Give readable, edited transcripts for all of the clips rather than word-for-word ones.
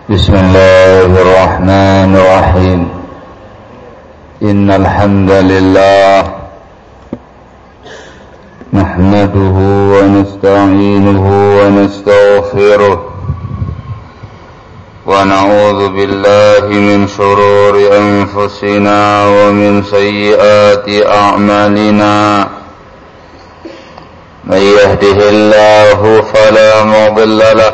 بسم الله الرحمن الرحيم إن الحمد لله نحمده ونستعينه ونستغفره ونعوذ بالله من شرور أنفسنا ومن سيئات أعمالنا من يهده الله فلا مضل له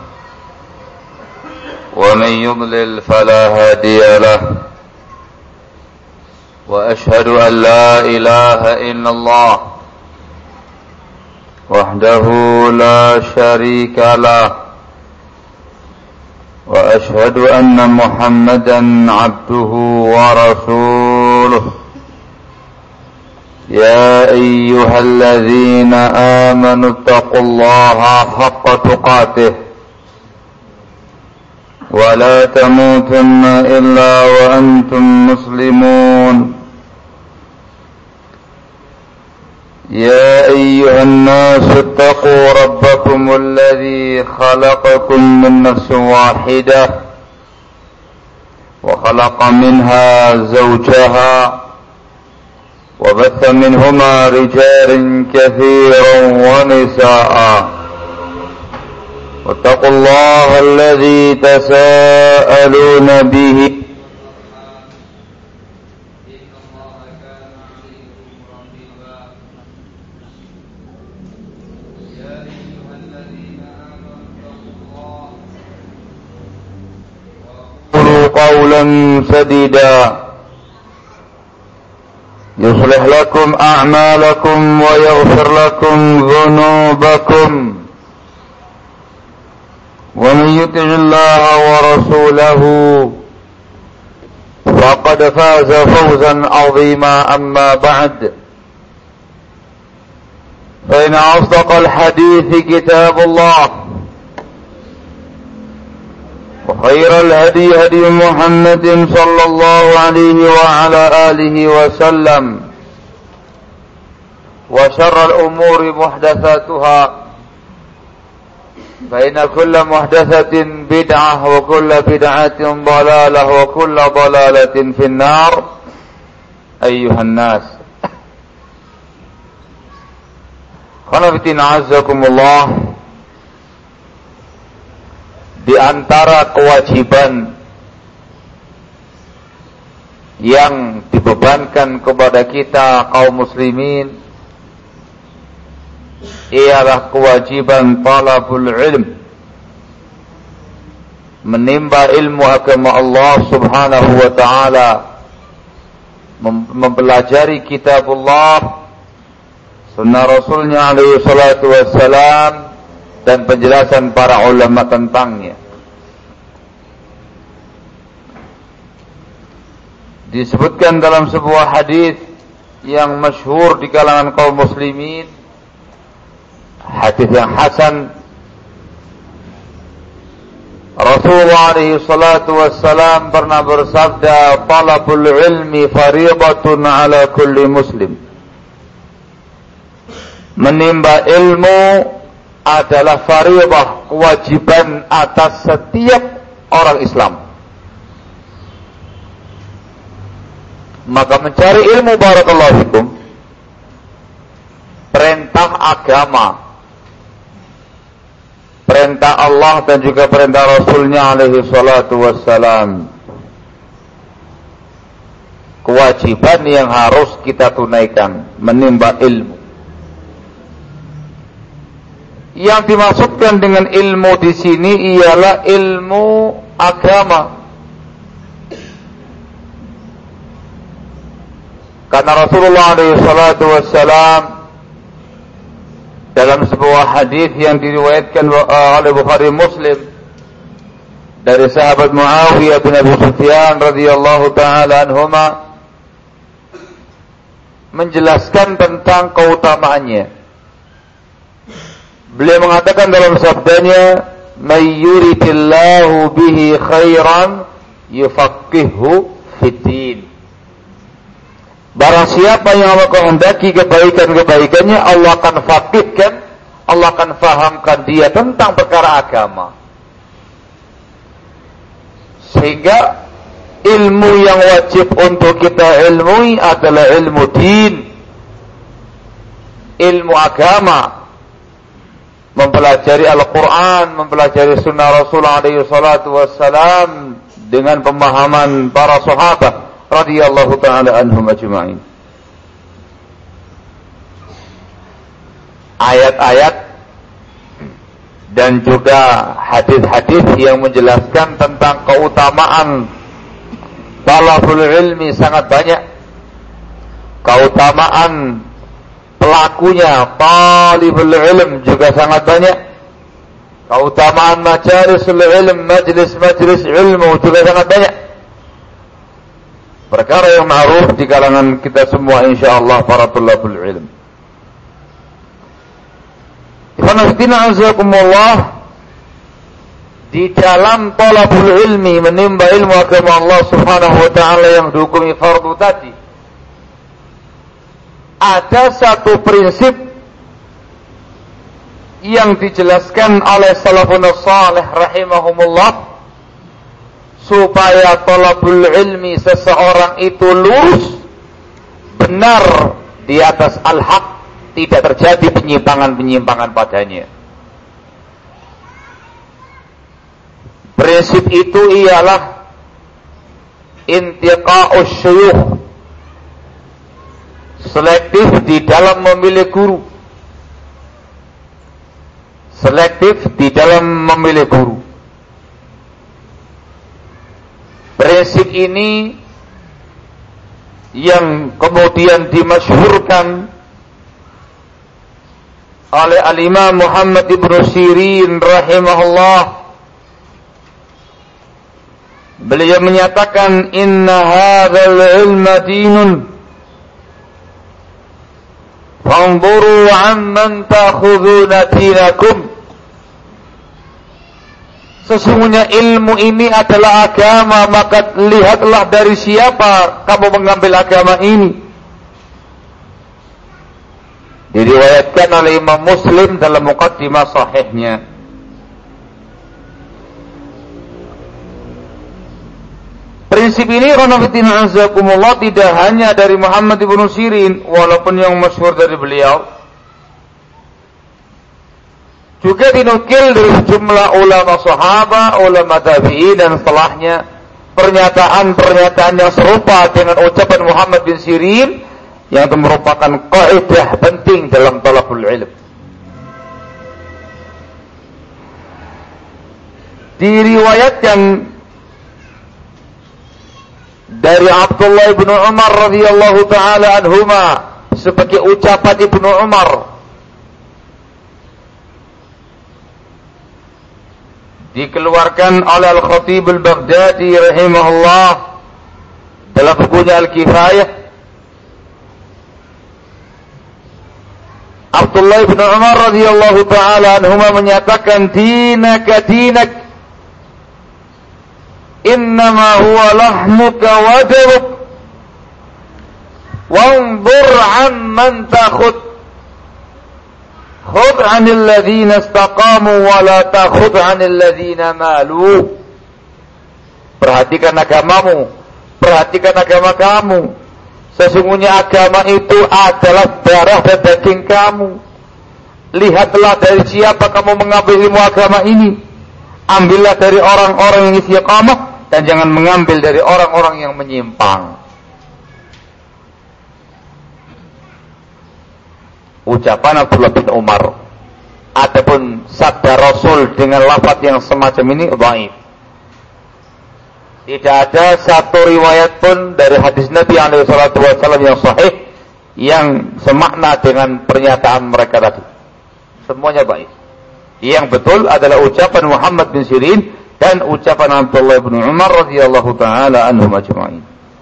ومن يضلل فلا هادي له وأشهد أن لا إله إلا الله وحده لا شريك له وأشهد أن محمدا عبده ورسوله يا أيها الذين آمنوا اتقوا الله حق تقاته ولا تموتن إلا وأنتم مسلمون يا أيها الناس اتقوا ربكم الذي خلقكم من نفس واحدة وخلق منها زوجها وبث منهما رجالا كثيرا ونساء واتقوا الله الذي تساءلون به قولوا قولا سديدا يصلح لكم أعمالكم ويغفر لكم ذنوبكم ومن يطع الله ورسوله فقد فاز فوزا عظيما أما بعد فإن أصدق الحديث كتاب الله وخير الهدي هدي محمد صلى الله عليه وعلى آله وسلم وشر الأمور محدثاتها فإن كل محدثة بدعة وكل بدعة ضلالة وكل ضلالة في النار أيها الناس khanafitina azzakumullah. Di antara kewajiban yang dibebankan kepada kita kaum muslimin ialah kewajiban talabul ilm, menimba ilmu agama Allah subhanahu wa ta'ala, mempelajari kitabullah, sunnah rasulnya alaihi salatu wassalam, dan penjelasan para ulama tentangnya. Disebutkan dalam sebuah hadis yang masyhur di kalangan kaum muslimin, hadis yang hasan, Rasulullah alaihi salatu wassalam pernah bersabda, talabul ilmi fariidatun ala kulli muslim. Menimba ilmu adalah fariidah, kewajiban atas setiap orang Islam. Maka mencari ilmu, barakallahu fikum, perintah agama, perintah Allah dan juga perintah Rasulnya alaihi salatu wassalam, kewajiban yang harus kita tunaikan, menimba ilmu. Yang dimaksudkan dengan ilmu di sini ialah ilmu agama. Karena Rasulullah alaihi salatu wassalam dalam sebuah hadis yang diriwayatkan oleh Bukhari Muslim dari sahabat Muawiyah bin Abi Sufyan radhiyallahu taala anhuma, menjelaskan tentang keutamaannya. Beliau mengatakan dalam sabdanya, "May yuridillahu bihi khairan yufaqqihhu fid-din." Barang siapa yang Allah kehendaki kebaikan-kebaikannya, Allah akan faqihkan, Allah akan fahamkan dia tentang perkara agama. Sehingga ilmu yang wajib untuk kita ilmui adalah ilmu din, ilmu agama, mempelajari Al-Quran, mempelajari sunnah Rasulullah SAW dengan pemahaman para sahabat radhiyallahu ta'ala anhum ajma'in. Ayat-ayat dan juga hadis-hadis yang menjelaskan tentang keutamaan talabul ilmi sangat banyak. Keutamaan pelakunya talibul ilm juga sangat banyak. Keutamaan majalisul ilm, majlis-majlis ilmu juga sangat banyak. Perkara yang ma'ruf di kalangan kita semua insyaallah para talabul ilm. Ikhwanafiddina azakumullah, di dalam talabul ilmi, menimba ilmu agama Allah subhanahu wa ta'ala yang dihukumi fardu tadi, ada satu prinsip yang dijelaskan oleh salafun salih rahimahumullah, supaya talabul ilmi seseorang itu lurus benar di atas al-haq, tidak terjadi penyimpangan-penyimpangan padanya. Prinsip itu ialah intiqa'us syuyukh, selektif di dalam memilih guru, selektif di dalam memilih guru. Prinsip ini yang kemudian dimasyhurkan oleh Al-Imam Muhammad ibn Sirin rahimahullah. Beliau menyatakan, inna hadzal ilma dinun fanzuru amman ta'khuduna dinakum. Sesungguhnya ilmu ini adalah agama, maka lihatlah dari siapa kamu mengambil agama ini. Diriwayatkan oleh Imam Muslim dalam muqaddimah sahihnya. Prinsip ini khonafidina azakumullah tidak hanya dari Muhammad ibn Sirin, walaupun yang masyhur dari beliau, juga dinukil dari sejumlah ulama sahabat, ulama tabi'in dan setelahnya, pernyataan-pernyataan yang serupa dengan ucapan Muhammad bin Sirin, yang itu merupakan kaidah penting dalam talabul ilm. Diriwayatkan dari Abdullah bin Umar radhiyallahu taala anhuma sebagai ucapan Ibnu Umar, dikeluarkan oleh Al-Khatib Al-Baghdadi rahimahullah dalam bukunya Al-Kifayah. Abdullah bin Umar radhiyallahu taala anhuma menyatakan, dinaka dinak, innama huwa lahmuka wa daruk, wanzur amman takhud, khudh 'anil ladzina istaqamu wa la takhudh 'anil ladzina malu. Perhatikan agamamu, perhatikan agama kamu. Sesungguhnya agama itu adalah darah dan daging kamu. Lihatlah dari siapa kamu mengambil ilmu agama ini. Ambillah dari orang-orang yang istiqamah dan jangan mengambil dari orang-orang yang menyimpang. Ucapan Abdullah bin Umar. Adapun sabda Rasul dengan lafaz yang semacam ini dhaif. Tidak ada satu riwayat pun dari hadis Nabi SAW yang sahih yang semakna dengan pernyataan mereka tadi. Semuanya baik. Yang betul adalah ucapan Muhammad bin Sirin dan ucapan Abdullah bin Umar radhiyallahu taala anhum ajma'in.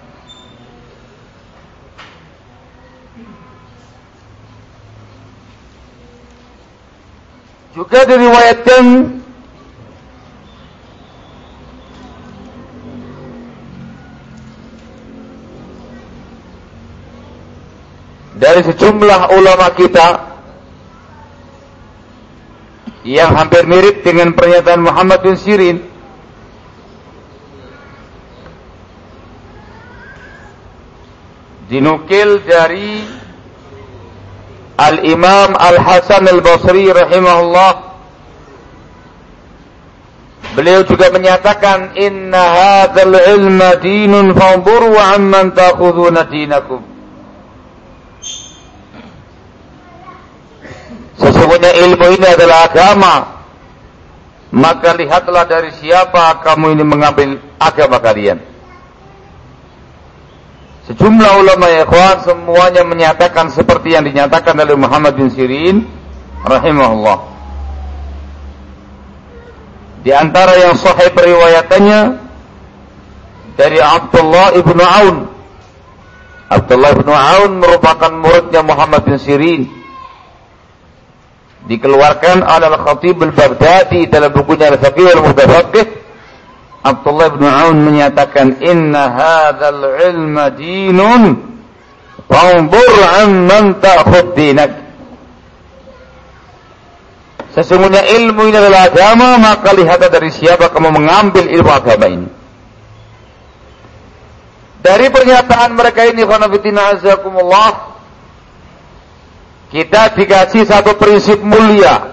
Juga diriwayatkan dari sejumlah ulama kita yang hampir mirip dengan pernyataan Muhammad bin Sirin, dinukil dari Al-Imam Al-Hasan Al-Basri rahimahullah, beliau juga menyatakan inna hadzal ilma dinun fanzuru amman ta'khuduna dinakum. Sesungguhnya ilmu ini adalah agama, maka lihatlah dari siapa kamu ini mengambil agama kalian. Sejumlah ulama ya ikhwan semuanya menyatakan seperti yang dinyatakan oleh Muhammad bin Sirin rahimahullah. Di antara yang sahih periwayatannya dari Abdullah ibn Aun. Abdullah ibn Aun merupakan muridnya Muhammad bin Sirin. Dikeluarkan oleh Al-Khatib Al-Baghdadi dalam bukunya Al-Faqih Al-Mutafaqih. Abdullah bin Aun menyatakan inna hadzal ilma dinun fanzur amman ta'khud dinak. Sesungguhnya ilmu ini adalah agama, maka lihatlah dari siapa kamu mengambil ilmu agama ini. Dari pernyataan mereka ini khonafidina azakumullah, kita dikasih satu prinsip mulia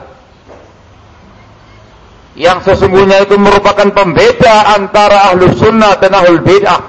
yang sesungguhnya itu merupakan pembeda antara ahlus sunnah dan ahlul bid'ah,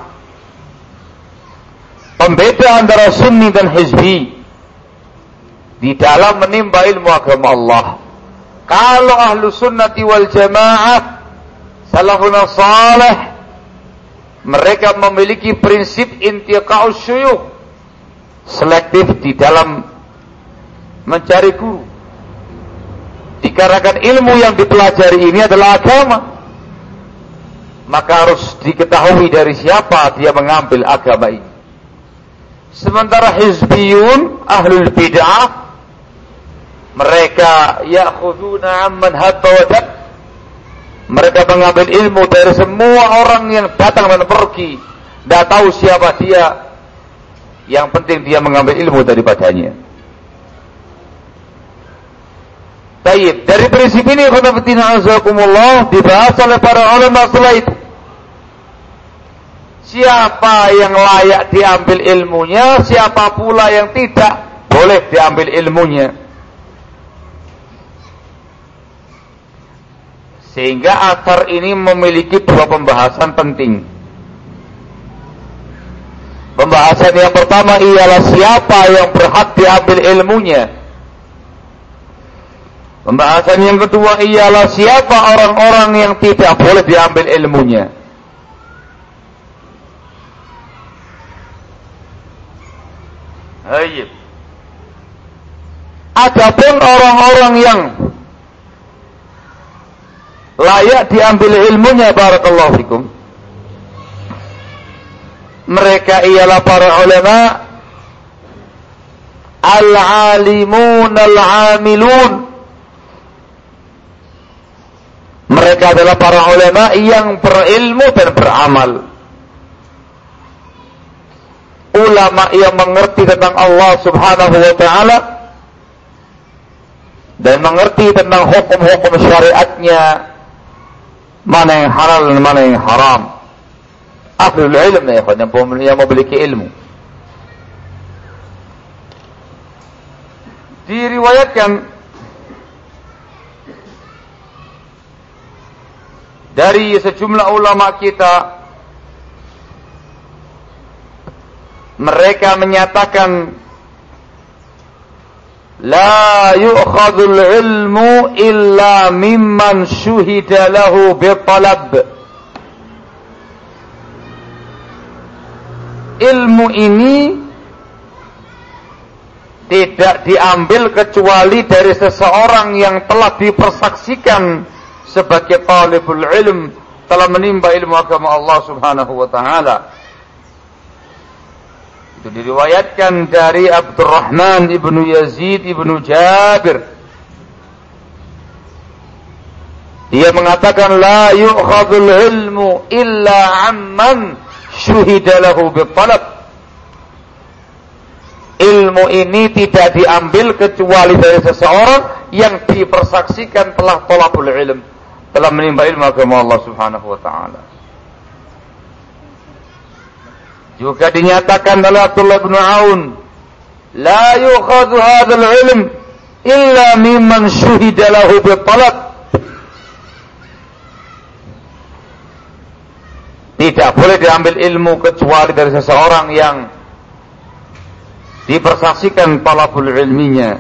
pembeda antara sunni dan hizbi di dalam menimba ilmu agama Allah. Kalau ahlus sunnati wal jamaah salafun salih, mereka memiliki prinsip intiqa'us syuyukh, selektif di dalam mencari guru. Dikarenakan ilmu yang dipelajari ini adalah agama, maka harus diketahui dari siapa dia mengambil agama ini. Sementara hizbiyun, ahlul bid'ah, mereka ya'khuduna amman hatta wajad, mereka mengambil ilmu dari semua orang yang datang dan pergi, tidak tahu siapa dia, yang penting dia mengambil ilmu daripadanya. Baik, dari prinsip ini khonafidina azakumullah dibahas oleh para ulama setelah itu. Siapa yang layak diambil ilmunya, siapa pula yang tidak boleh diambil ilmunya. Sehingga athar ini memiliki dua pembahasan penting. Pembahasan yang pertama ialah siapa yang berhak diambil ilmunya. Pembahasan yang kedua ialah siapa orang-orang yang tidak boleh diambil ilmunya. Baik. Adapun orang-orang yang layak diambil ilmunya, barakallahu fikum, mereka ialah para ulama al-alimun al-amilun. Mereka adalah para ulama yang berilmu dan beramal. Ulama yang mengerti tentang Allah subhanahu wa ta'ala dan mengerti tentang hukum-hukum syariatnya, mana yang halal dan mana yang haram. Ahlul ilm ya ikhwan, yang memiliki ilmu. Diriwayatkan dari sejumlah ulama kita, mereka menyatakan la yu'khadhul ilmu illa mimman syuhida lahu bitalab. Ilmu ini tidak diambil kecuali dari seseorang yang telah dipersaksikan sebagai talibul ilm, telah menimba ilmu agama Allah subhanahu wa ta'ala. Itu diriwayatkan dari Abdurrahman ibnu Yazid ibnu Jabir. Dia mengatakan la yu'khadhul ilmu illa amman syuhida lahu bitalab. Ilmu ini tidak diambil kecuali dari seseorang yang dipersaksikan telah talabul ilm, telah menimba ilmu agama Allah subhanahu wa ta'ala. Juga dinyatakan oleh Abdullah bin Aun, la yukhadhu hadzal ilm illa mimman syuhida lahu bitalab. Tidak boleh diambil ilmu kecuali dari seseorang yang dipersaksikan talabul ilminya.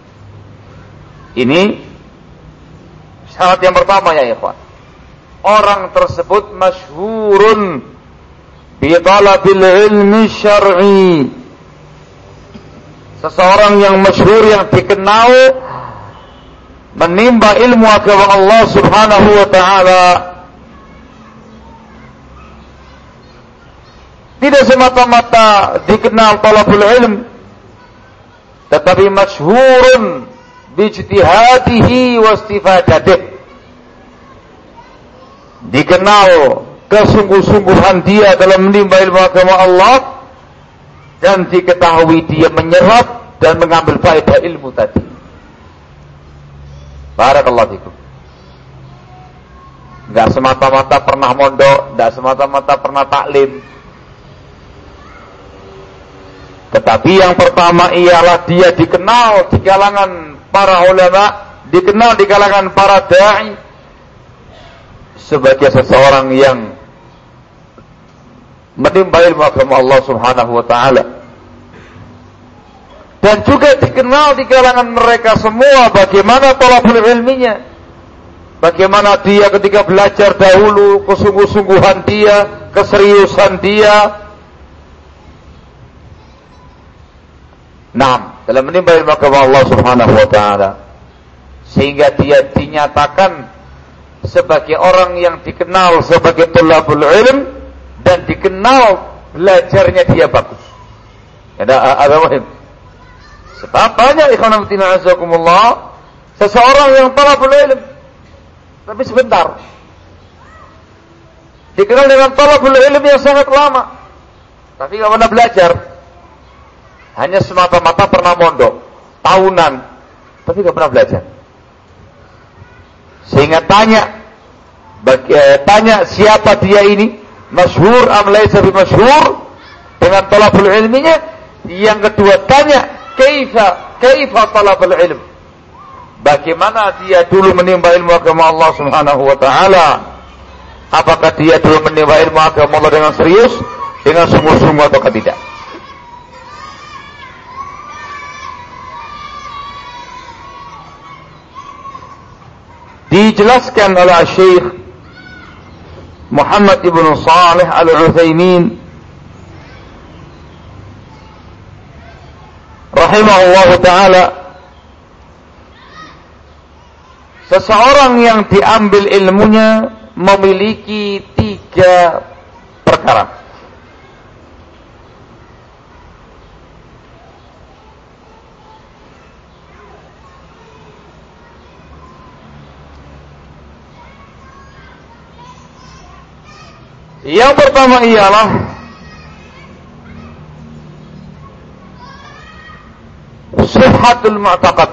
Ini syarat yang pertama ya ikhwan. Orang tersebut masyhurun bi talabil ilmi syar'i. Seseorang yang masyhur, yang dikenal menimba ilmu agama Allah Subhanahu wa taala. Tidak semata-mata dikenal talabul ilm, tetapi masyhurun bi ijtihadihi wa istifadatihi. Dikenal kesungguh-sungguhan dia dalam menimba ilmu agama Allah, dan diketahui dia menyerap dan mengambil faedah ilmu tadi. Barakallahu fikum. Enggak semata-mata pernah mondok, enggak semata-mata pernah taklim. Tetapi yang pertama ialah dia dikenal di kalangan para ulama, dikenal di kalangan para da'i sebagai seseorang yang menimba ilmu agama Allah Subhanahu wa taala. Dan juga dikenal di kalangan mereka semua bagaimana talabul ilminya. Bagaimana dia ketika belajar dahulu, kesungguh-sungguhan dia, keseriusan dia. Dalam menimba ilmu agama Allah Subhanahu wa taala, sehingga dia dinyatakan sebagai orang yang dikenal sebagai thalabul ilm, dan dikenal belajarnya dia bagus. Ada muhim. Sebab banyak ikhwan fillah azakumullah seseorang yang thalabul ilm tapi sebentar. Dikenal dengan thalabul ilm yang sangat lama, tapi enggak pernah belajar. Hanya semata-mata pernah mondok tahunan, tapi tidak pernah belajar. Sehingga tanya siapa dia ini, masyhur am laisa bi masyhur, dengan talabul ilminya. Yang kedua tanya kaifa talabul ilm, bagaimana dia dulu menimba ilmu agama Allah Subhanahu wa taala. Apakah dia dulu menimba ilmu agama Allah dengan serius, dengan sungguh-sungguh atau tidak? Dijelaskan oleh Syekh Muhammad ibn Salih al-Utsaimin rahimahullah ta'ala, seseorang yang diambil ilmunya memiliki 3 perkara. Yang pertama ialah sihhatul mu'taqad.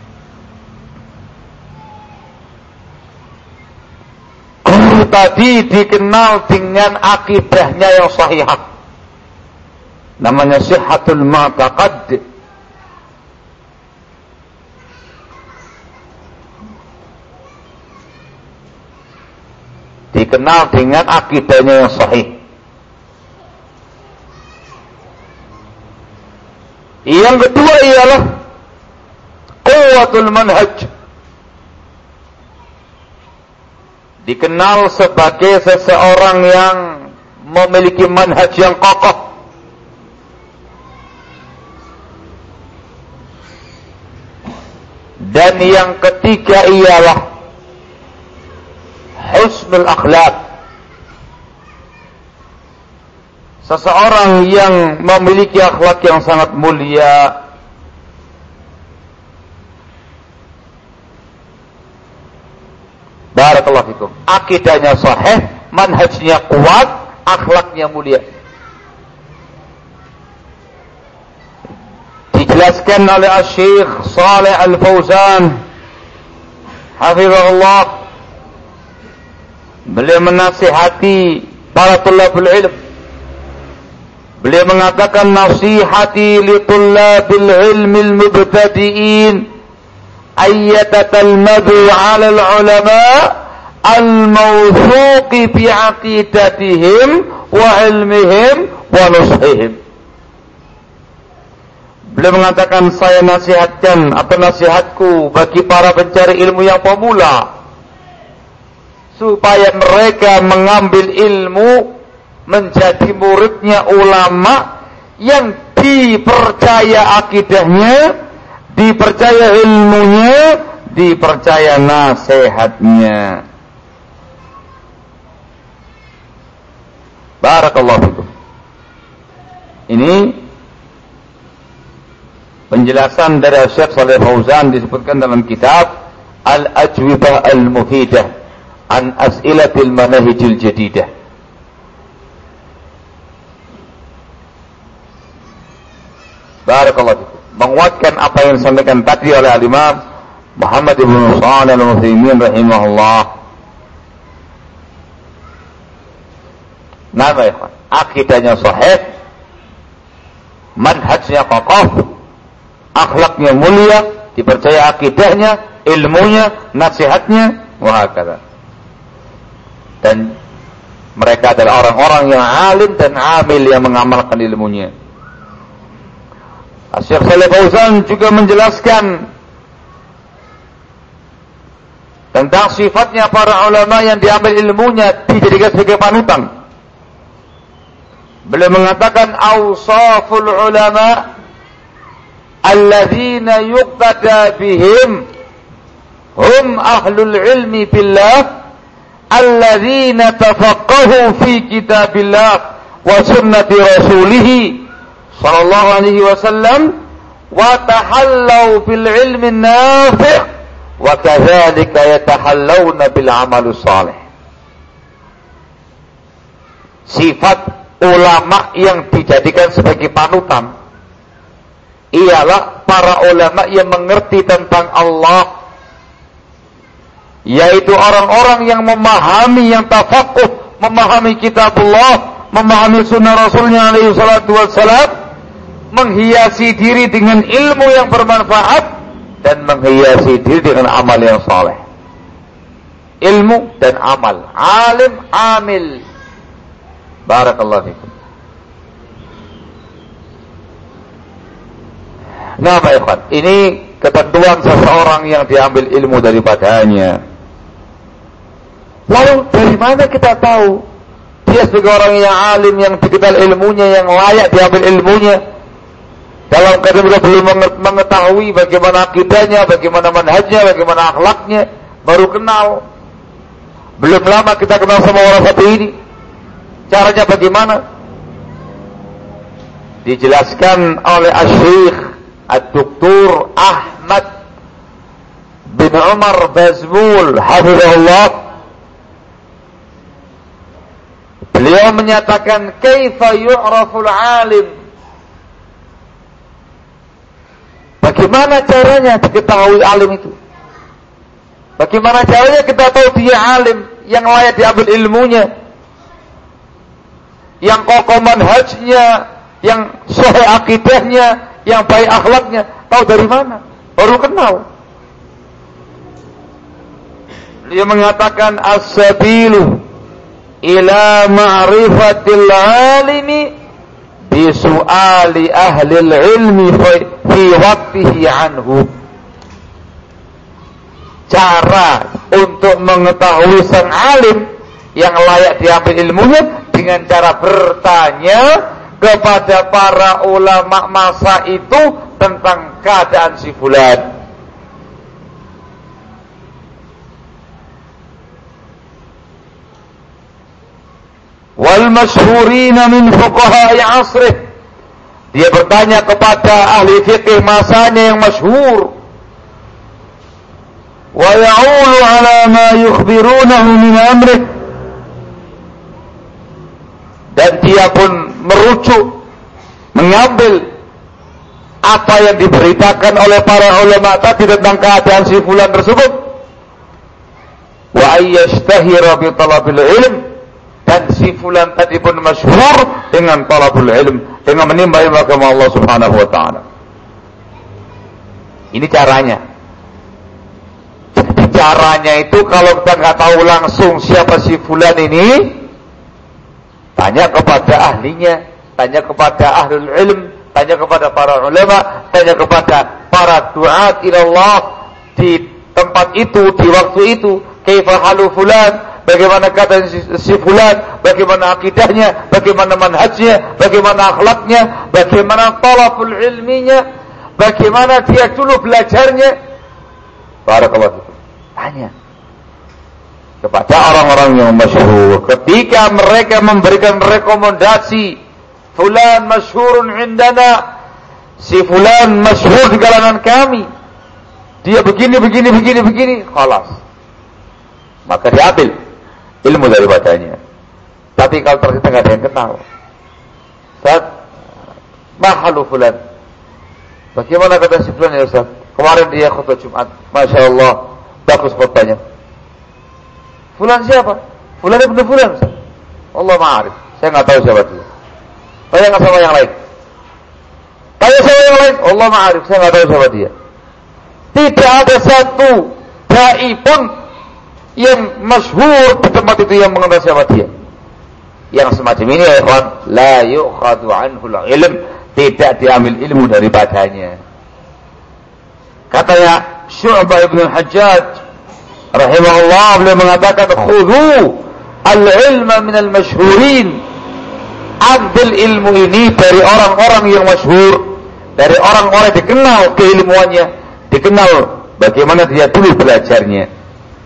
Guru tadi dikenal dengan akidahnya yang sahihah. Namanya sihhatul mu'taqad. Dikenal dengan akidahnya yang sahih. Yang kedua ialah quwwatul manhaj. Dikenal sebagai seseorang yang memiliki manhaj yang kokoh. Dan yang ketiga ialah husnul akhlak. Seseorang yang memiliki akhlak yang sangat mulia. Barakallahu fikum. Akidahnya sahih, manhajnya kuat, akhlaknya mulia. Dijelaskan oleh Syekh Shalih Al-Fauzan hafizahullah. Beliau menasihati para thalabul ilm. Beliau mengatakan nasihati li tullabil ilmil mubtadi'in ayyatatalmadu 'ala al-ulama al-mawthuqi bi 'aqidatihim wa ilmihim wa nushihim. Beliau mengatakan saya nasihatkan atau nasihatku bagi para pencari ilmu yang pemula supaya mereka mengambil ilmu menjadi muridnya ulama yang dipercaya akidahnya, dipercaya ilmunya, dipercaya nasihatnya. Barakallahu fikum. Ini penjelasan dari Syekh Shalih Fauzan disebutkan dalam kitab Al-Ajwibah Al-Mufidah an As'ilatil Manahijil Jadidah. Barakallahu fikum. Menguatkan apa yang disampaikan tadi oleh Al-Imam Muhammad ibn Shalih Al-Utsaimin rahimahullah. Nama ikhwan, akidahnya sahih, manhajnya kokoh, akhlaknya mulia, dipercaya akidahnya, ilmunya, nasihatnya, wahakala. Dan mereka adalah orang-orang yang alim dan amil yang mengamalkan ilmunya. Syekh Shalih Fauzan juga menjelaskan tentang sifatnya para ulama yang diambil ilmunya dijadikan sebagai panutan. Beliau mengatakan awsaful ulama alladzina yuqtada bihim hum ahlul ilmi billah alladzina tafaqqahu fi kitabillah wa sunnati rasulih sallallahu alaihi wasallam wa tahallau bil ilmi nafi' wa kadzalika yatahallawna bil amal salih. Sifat ulama yang dijadikan sebagai panutan ialah para ulama yang mengerti tentang Allah, yaitu orang-orang yang memahami, yang tafaqquh, memahami kitabullah, memahami sunnah rasulnya alaihi salatu wassalam, menghiasi diri dengan ilmu yang bermanfaat dan menghiasi diri dengan amal yang saleh. Ilmu dan amal, alim, amil. Barakallahu fikum. Nah, Pak Ikhwan, ini ketentuan seseorang yang diambil ilmu daripadanya. Lalu dari mana kita tahu dia sebagai orang yang alim, yang dikenal ilmunya, yang layak diambil ilmunya? Dalam keadaan kita belum mengetahui bagaimana akidahnya, bagaimana manhajnya, bagaimana akhlaknya, baru kenal. Belum lama kita kenal sama orang satu ini. Caranya bagaimana? Dijelaskan oleh Asy-Syaikh Ad-Doktor Ahmad bin Umar Bazmul hafizahullah. Beliau menyatakan kaifa yu'raful alim. Bagaimana caranya diketahui alim itu? Bagaimana caranya kita tahu dia alim yang layak diambil ilmunya, yang kokoh manhajnya, yang sahih akidahnya, yang baik akhlaknya? Tahu dari mana? Baru kenal. Dia mengatakan as-sabilu ila ma'rifatil alimi bisu'ali ahlil ilmi fi waqtihi anhu. Cara untuk mengetahui sang alim yang layak diambil ilmunya dengan cara bertanya kepada para ulama masa itu tentang keadaan si fulan. Wal masyhurina min fuqaha'i asrih. Dia bertanya kepada ahli fikih masanya yang masyhur. Wa ya'ulu ala ma yukhbirunahu min amrih. Dan dia pun merujuk, mengambil apa yang diberitakan oleh para ulama tadi tentang keadaan si fulan tersebut. Wa ayyashtahira bi talabil ilm. Dan si fulan tadi pun masyhur dengan talabul ilm, dengan menimba ilmu agama Allah Subhanahu wa taala. Ini caranya. Jadi caranya itu kalau kita nggak tahu langsung siapa si fulan ini, tanya kepada ahlinya, tanya kepada ahlul ilm, tanya kepada para ulama, tanya kepada para duat ilallah di tempat itu, di waktu itu. Kaifa halu fulan, bagaimana kata si fulan, bagaimana akidahnya, bagaimana manhajnya, bagaimana akhlaknya, bagaimana talabul ilminya, bagaimana dia dulu belajarnya. Barakallahu fikum. Tanya kepada orang-orang yang masyhur. Ketika mereka memberikan rekomendasi, fulan masyhurun indana, si fulan masyhur di kalangan kami, dia begini, khalas. Maka diambil ilmu daripadanya. Tapi kalau ternyata nggak ada yang kenal, Ustaz, mahalu fulan, bagaimana kata si fulan ya Ustaz? Kemarin dia khutbah Jumat, Masya Allah, bagus khutbahnya. Fulan siapa? Fulan ibnu fulan Ustaz. Allah ma'arif, saya nggak tahu siapa dia. Tanya nggak sama yang lain. Tanya sama yang lain, Allah ma'arif, saya nggak tahu siapa dia. Tidak ada satu dai pun yang masyhur di tempat itu yang mengenal siapa dia. Yang semacam ini ya ikhwan, la yu'khadhu anhu al-ilm, tidak diambil ilmu daripadanya. Katanya Syu'bah ibn al-Hajjaj rahimahullah, beliau mengatakan khudhu al-ilma min al-masyhurin, ambil ilmu ini dari orang-orang yang masyhur, dari orang-orang yang dikenal keilmuannya, dikenal bagaimana dia dulu belajarnya.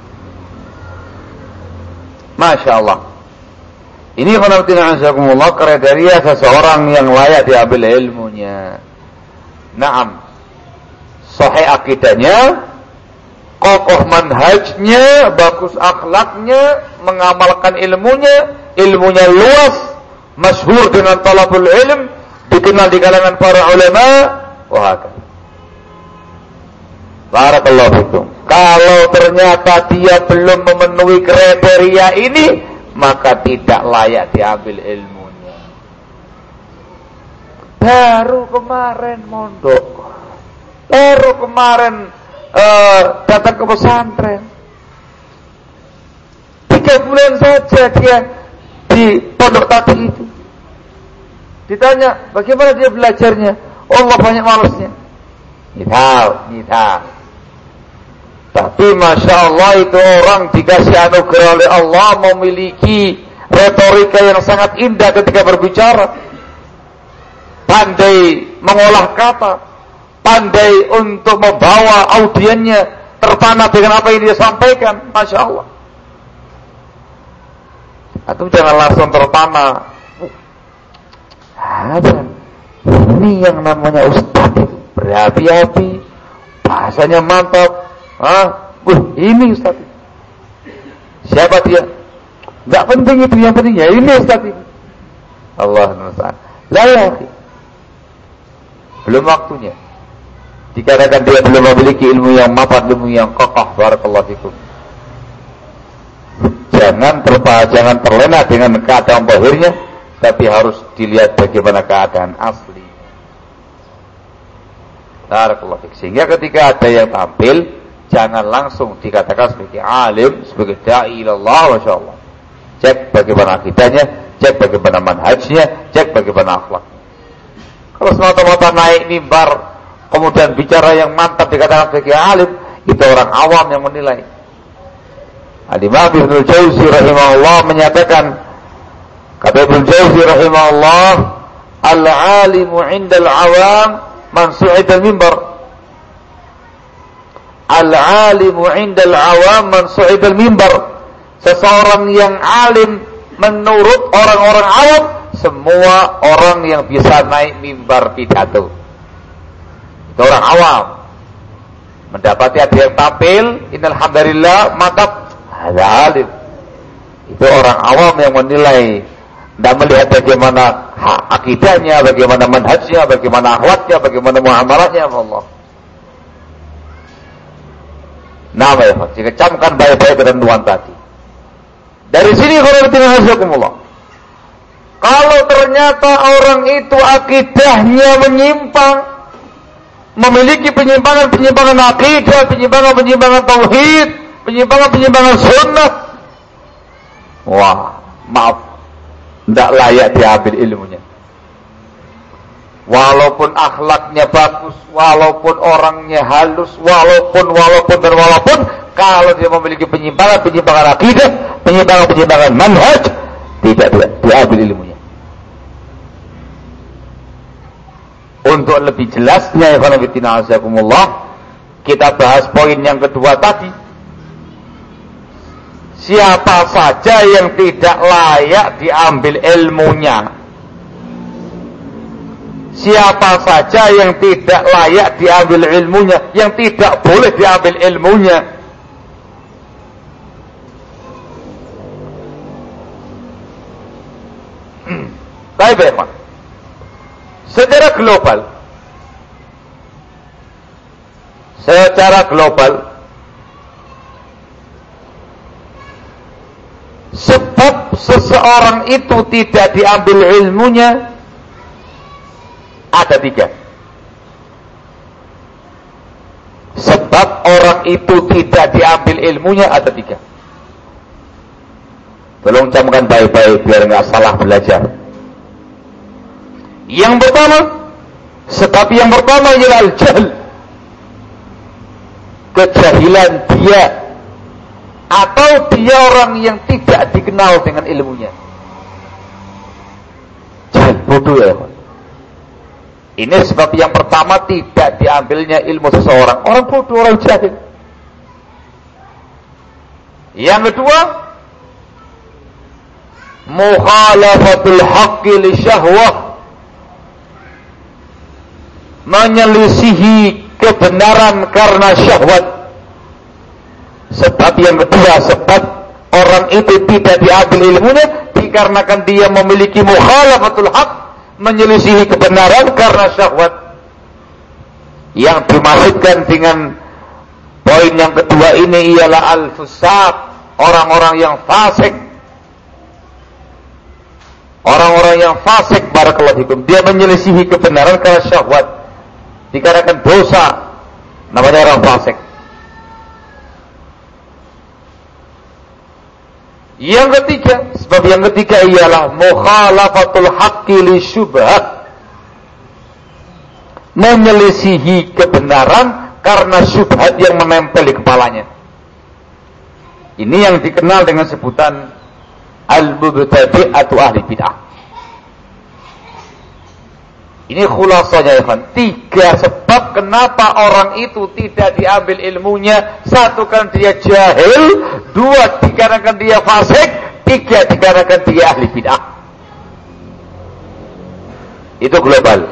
Masya Allah. Ini kriteria seseorang yang layak diambil ilmunya. Naam, sahih akidahnya, kokoh manhajnya, bagus akhlaknya, mengamalkan ilmunya, ilmunya luas, masyhur dengan talabul ilm, dikenal di kalangan para ulama, wahakah. Barakallahu fikum. Kalau ternyata dia belum memenuhi kriteria ini, maka tidak layak diambil ilmunya. Baru kemarin mondok, baru kemarin datang ke pesantren, 3 bulan saja dia di pondok tadi itu. Ditanya bagaimana dia belajarnya, Allah banyak malasnya. Nithal. Tapi Masya Allah, itu orang dikasih anugerah oleh Allah, memiliki retorika yang sangat indah ketika berbicara, pandai mengolah kata, pandai untuk membawa audiennya terpana dengan apa yang dia sampaikan. Masya Allah. Atau jangan langsung terpana. Ini yang namanya ustaz itu berapi-api, bahasanya mantap. Ini Ustaz. Siapa dia? Enggak penting itu, yang penting ya ini Ustaz ini. Allah Ta'ala. La. Belum waktunya. Dikatakan dia belum memiliki ilmu yang mapan, ilmu yang kokoh. Barakallahu fikum. Jangan terlena dengan keadaan zahirnya, tapi harus dilihat bagaimana keadaan asli. Barakallahu fikum. Sehingga ketika ada yang tampil, jangan langsung dikatakan sebagai alim, sebagai da'i ilallah, Masya Allah. Cek bagaimana akidahnya, cek bagaimana manhajnya, cek bagaimana akhlaknya. Kalau semata-mata naik mimbar, kemudian bicara yang mantap dikatakan sebagai alim, itu orang awam yang menilai. Al-Imam Ibnul Jauzi rahimahullah menyatakan, kata Ibnul Jauzi rahimahullah, al-alimu indal awam man su'ida mimbar. Al-alimu indal awam man su'idal mimbar. Seseorang yang alim menurut orang-orang awam, semua orang yang bisa naik mimbar pidato. Itu orang awam. Mendapati ada yang tampil, innal hamdalillah, mantap, ada alim. Itu orang awam yang menilai, tidak melihat bagaimana akidahnya, bagaimana manhajnya, bagaimana akhlaknya, bagaimana muamalahnya, Allah. Nama ya, jika camkan baik-baik ketentuan tadi. Dari sini kalau Allah, kalau ternyata orang itu akidahnya menyimpang, memiliki penyimpangan-penyimpangan akidah, penyimpangan-penyimpangan tauhid, penyimpangan-penyimpangan sunnah, wah, maaf, tidak layak diambil ilmunya. Walaupun akhlaknya bagus, walaupun orangnya halus, walaupun, kalau dia memiliki penyimpangan akidah, penyimpangan manhaj, tidak diambil ilmunya. Untuk lebih jelasnya, kita bahas poin yang kedua tadi. Siapa saja yang tidak layak diambil ilmunya, siapa saja yang tidak layak diambil ilmunya, yang tidak boleh diambil ilmunya. Baik, Pak. Secara global, sebab seseorang itu tidak diambil ilmunya ada 3. Sebab orang itu tidak diambil ilmunya ada 3. Tolong camkan baik-baik biar nggak salah belajar. Yang pertama ialah al-jahl, kejahilan dia, atau dia orang yang tidak dikenal dengan ilmunya. Jahil, bodoh ya. Ini sebab yang pertama tidak diambilnya ilmu seseorang. Orang bodoh, orang jahil. Yang kedua, mukhalafatul haqqi li syahwah, menyelisihi kebenaran karena syahwat. Sebab yang kedua, sebab orang itu tidak diambil ilmunya dikarenakan dia memiliki mukhalafatul haqq, menyelisihi kebenaran karena syahwat. Yang dimaksudkan dengan poin yang kedua ini ialah al-fusaq, orang-orang yang fasik. Orang-orang yang fasik, barakallahu fikum, dia menyelisihi kebenaran karena syahwat, dikarenakan dosa, namanya orang fasik. Yang ketiga, sebab yang ketiga ialah mukhalafatul haqqi li syubhat, menyelisihi kebenaran karena syubhat yang menempel di kepalanya. Ini yang dikenal dengan sebutan al-mubtadi' atau ahli bid'ah. Ini khulasanya, ya kan? 3 sebab kenapa orang itu tidak diambil ilmunya. 1, kan dia jahil. 2, dikarenakan dia fasik. 3, dikarenakan dia ahli bid'ah. Itu global.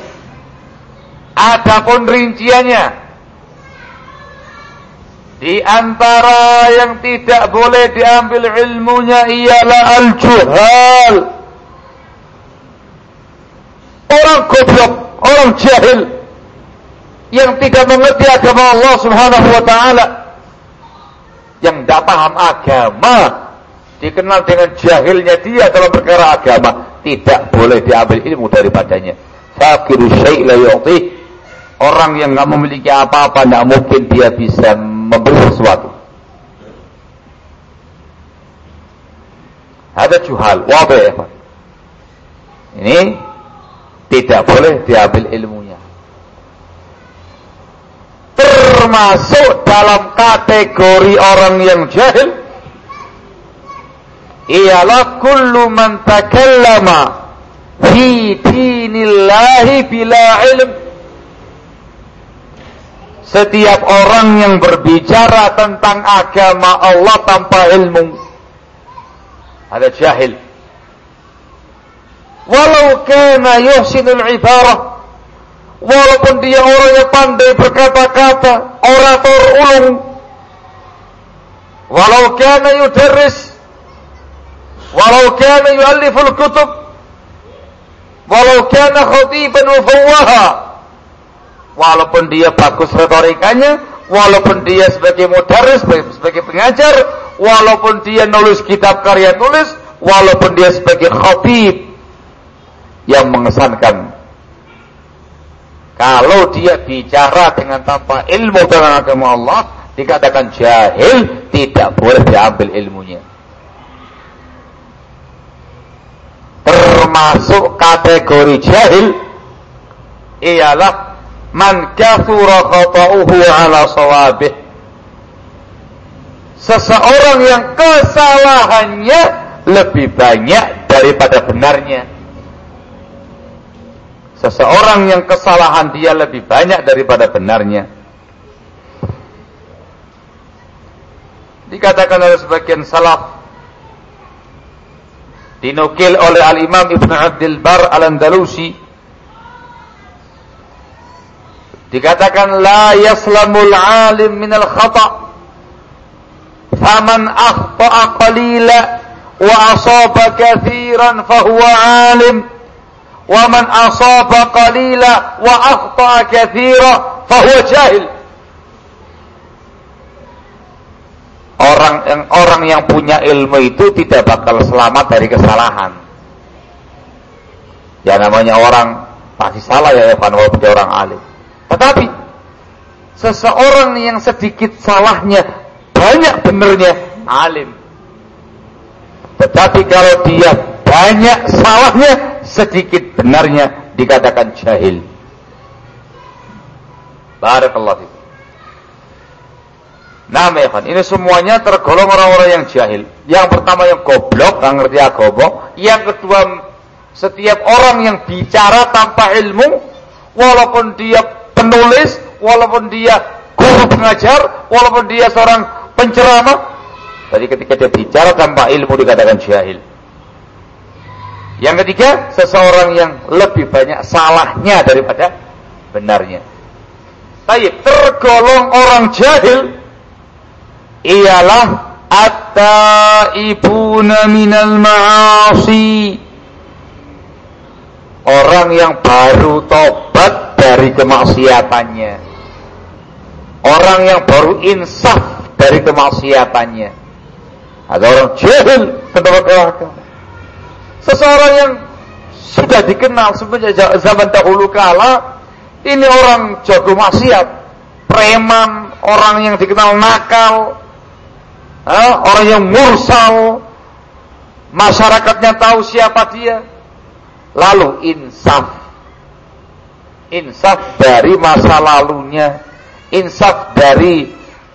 Adapun rinciannya, di antara yang tidak boleh diambil ilmunya ialah al-juhal, orang goblok, orang jahil yang tidak mengerti agama Allah Subhanahu wa taala, yang tidak paham agama, dikenal dengan jahilnya dia dalam perkara agama, tidak boleh diambil ilmu daripadanya. Faqiru syai' la yu'ti, orang yang tidak memiliki apa-apa tidak mungkin dia bisa memberi sesuatu. Ada juhal, wadih ya Pak. Ini tidak boleh diambil ilmunya. Termasuk dalam kategori orang yang jahil ialah kullu man takallama fi dinillahi bila ilm. Setiap orang yang berbicara tentang agama Allah tanpa ilmu, ada jahil. Walau kana yuhsinul ibarah, walaupun dia orang yang pandai berkata-kata, orator ulung, walau kana yudarris, walau kana yu'alliful kutub, walau kana khatiban wa fawaha, walaupun dia bagus retorikanya, walaupun dia sebagai mudarris, sebagai pengajar, walaupun dia nulis kitab karya tulis, walaupun dia sebagai khatib, yang mengesankan. Kalau dia bicara dengan tanpa ilmu tentang agama Allah, dikatakan jahil, tidak boleh diambil ilmunya. Termasuk kategori jahil ialah man kathura khata'uhu ala shawabih. Seseorang yang kesalahannya lebih banyak daripada benarnya. Seseorang yang kesalahan dia lebih banyak daripada benarnya. Dikatakan oleh sebagian salaf, dinukil oleh Al-Imam Ibn Abdul Bar Al-Andalusi, dikatakan la yaslamul alim minal khata' faman akhta'a qalila wa asaba kathiran fahuwa alim wa man asaba qalila wa akhta'a kathira fahuwa jahil. Orang yang punya ilmu itu tidak bakal selamat dari kesalahan. Ya namanya orang pasti salah ya walaupun dia orang alim. Tetapi seseorang yang sedikit salahnya banyak benernya alim. Tetapi kalau dia banyak salahnya sedikit benarnya dikatakan jahil. Barakallahu fiik. Nah, ini semuanya tergolong orang-orang yang jahil. Yang pertama yang goblok, nggak ngerti agama. Yang kedua, setiap orang yang bicara tanpa ilmu, walaupun dia penulis, walaupun dia guru pengajar, walaupun dia seorang penceramah, jadi ketika dia bicara tanpa ilmu dikatakan jahil. Yang ketiga, seseorang yang lebih banyak salahnya daripada benarnya. Tapi tergolong orang jahil ialah at-taibuna minal ma'asi, orang yang baru tobat dari kemaksiatannya, orang yang baru insaf dari kemaksiatannya. Ada orang jahil tentang agama. Seseorang yang sudah dikenal semenjak zaman dahulu kala, ini orang jago maksiat, preman, orang yang dikenal nakal, orang yang mursal, masyarakatnya tahu siapa dia. Lalu insaf dari masa lalunya, insaf dari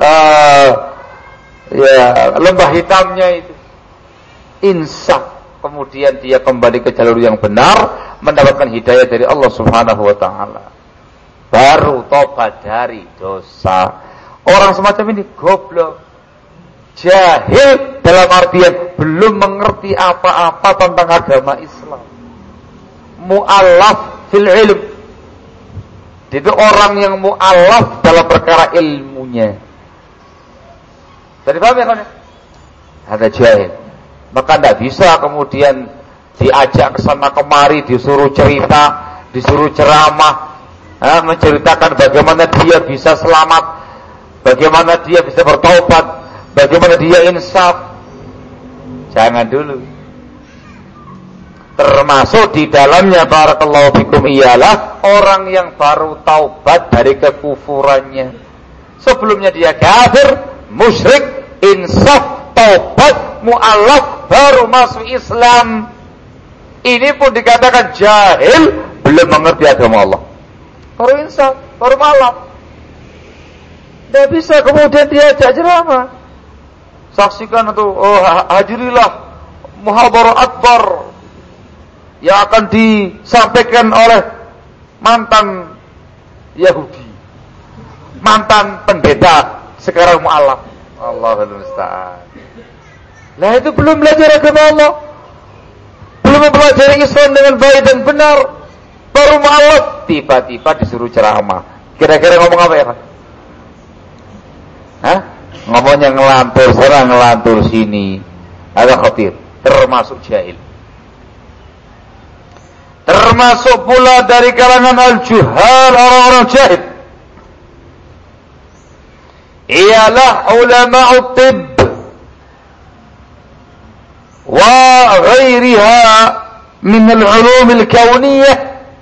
lembah hitamnya itu, insaf. Kemudian dia kembali ke jalur yang benar, mendapatkan hidayah dari Allah Subhanahu wa ta'ala, baru tobat dari dosa. Orang semacam ini goblok, jahil dalam artian belum mengerti apa-apa tentang agama Islam, mu'allaf fil ilm. Itu orang yang mu'allaf dalam perkara ilmunya. Jadi paham ya kawan? Ada jahil. Maka tidak bisa kemudian diajak ke sana kemari, disuruh cerita, disuruh ceramah, menceritakan bagaimana dia bisa selamat, bagaimana dia bisa bertaubat, bagaimana dia insaf. Jangan dulu. Termasuk di dalamnya barakallahu fikum ialah orang yang baru taubat dari kekufurannya. Sebelumnya dia kafir, musyrik, insaf, taubat, mu'allaf, baru masuk Islam. Ini pun dikatakan jahil, belum mengerti agama Allah. Baru insaf, baru malam. Tidak bisa kemudian diajak ceramah. Saksikan itu, hadirilah muhadarah akbar yang akan disampaikan oleh mantan Yahudi, mantan pendeta, sekarang mu'allaf. Allahul musta'an. Nah itu belum belajar agama Allah, belum mempelajari Islam dengan baik dan benar, baru mu'allaf, tiba-tiba disuruh ceramah. Kira-kira ngomong apa ya Pak? Ngomongnya ngelantur sana, ngelantur sini, ada khatir, termasuk jahil. Termasuk pula dari kalangan al-juhal, orang-orang jahil, ialah ulama'ut tibb wa ghairiha min al-ulumil kauniyah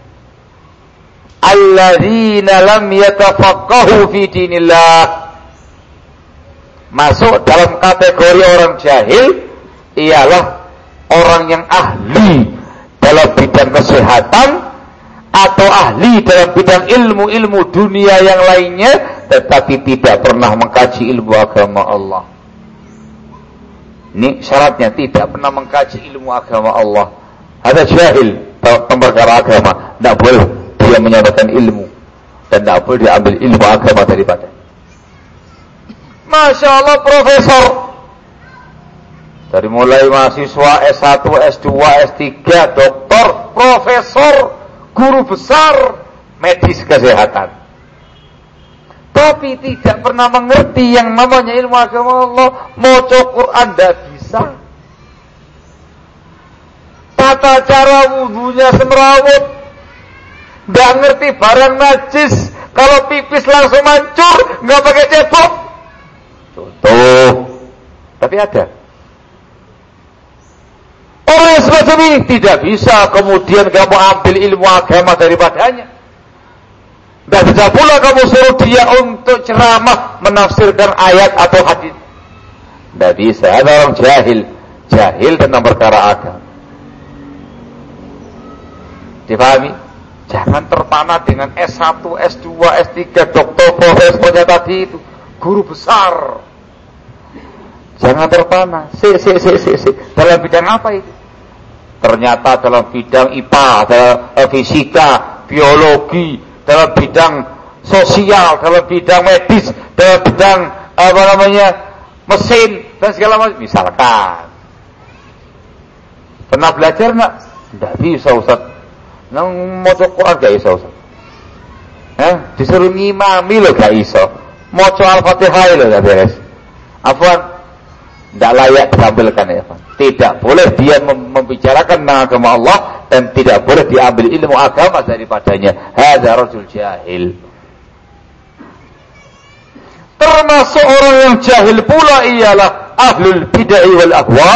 alladzina lam yatafaqahu fi dinillah. Masuk dalam kategori orang jahil ialah orang yang ahli dalam bidang kesehatan atau ahli dalam bidang ilmu-ilmu dunia yang lainnya, tetapi tidak pernah mengkaji ilmu agama Allah. Ini syaratnya, tidak pernah mengkaji ilmu agama Allah. Ada jahil dalam perkara agama, tidak boleh dia menyampaikan ilmu dan tidak boleh diambil ilmu agama daripada. Masya Allah, profesor dari mulai mahasiswa S1, S2, S3, doktor, profesor, guru besar medis kesehatan, tapi tidak pernah mengerti yang namanya ilmu agama Allah. Maca Quran tidak bisa, tata cara wudunya semrawut, tidak ngerti barang najis, kalau pipis langsung mancur, nggak pakai cebok. Contoh, tapi ada orang yang semacam ini tidak bisa kemudian kamu ambil ilmu agama daripadanya. Tidak bisa pula kamu suruh dia untuk ceramah menafsirkan ayat atau hadis. Tidak bisa. Ada orang jahil tentang perkara agama. Dipahami? Jangan terpana dengan S1, S2, S3, doktor, profesornya tadi itu, guru besar. Jangan terpana. Dalam bidang apa itu? Ternyata dalam bidang IPA, dalam fisika, biologi, dalam bidang sosial, dalam bidang medis, dalam bidang mesin dan segala macam. Misalkan, pernah belajar nggak? Tidak bisa, Ustaz. Nang maca Quran gak bisa, Ustaz. Disuruh ngimami lo gak bisa. Maca Al-Fatihah lo gak beres. Afwan, tidak layak diambilkan ya, Pak. Tidak boleh dia membicarakan agama Allah dan tidak boleh diambil ilmu agama daripadanya. Hadza rajul jahil. Termasuk orang yang jahil pula ialah ahlul bid'ah wal ahwa.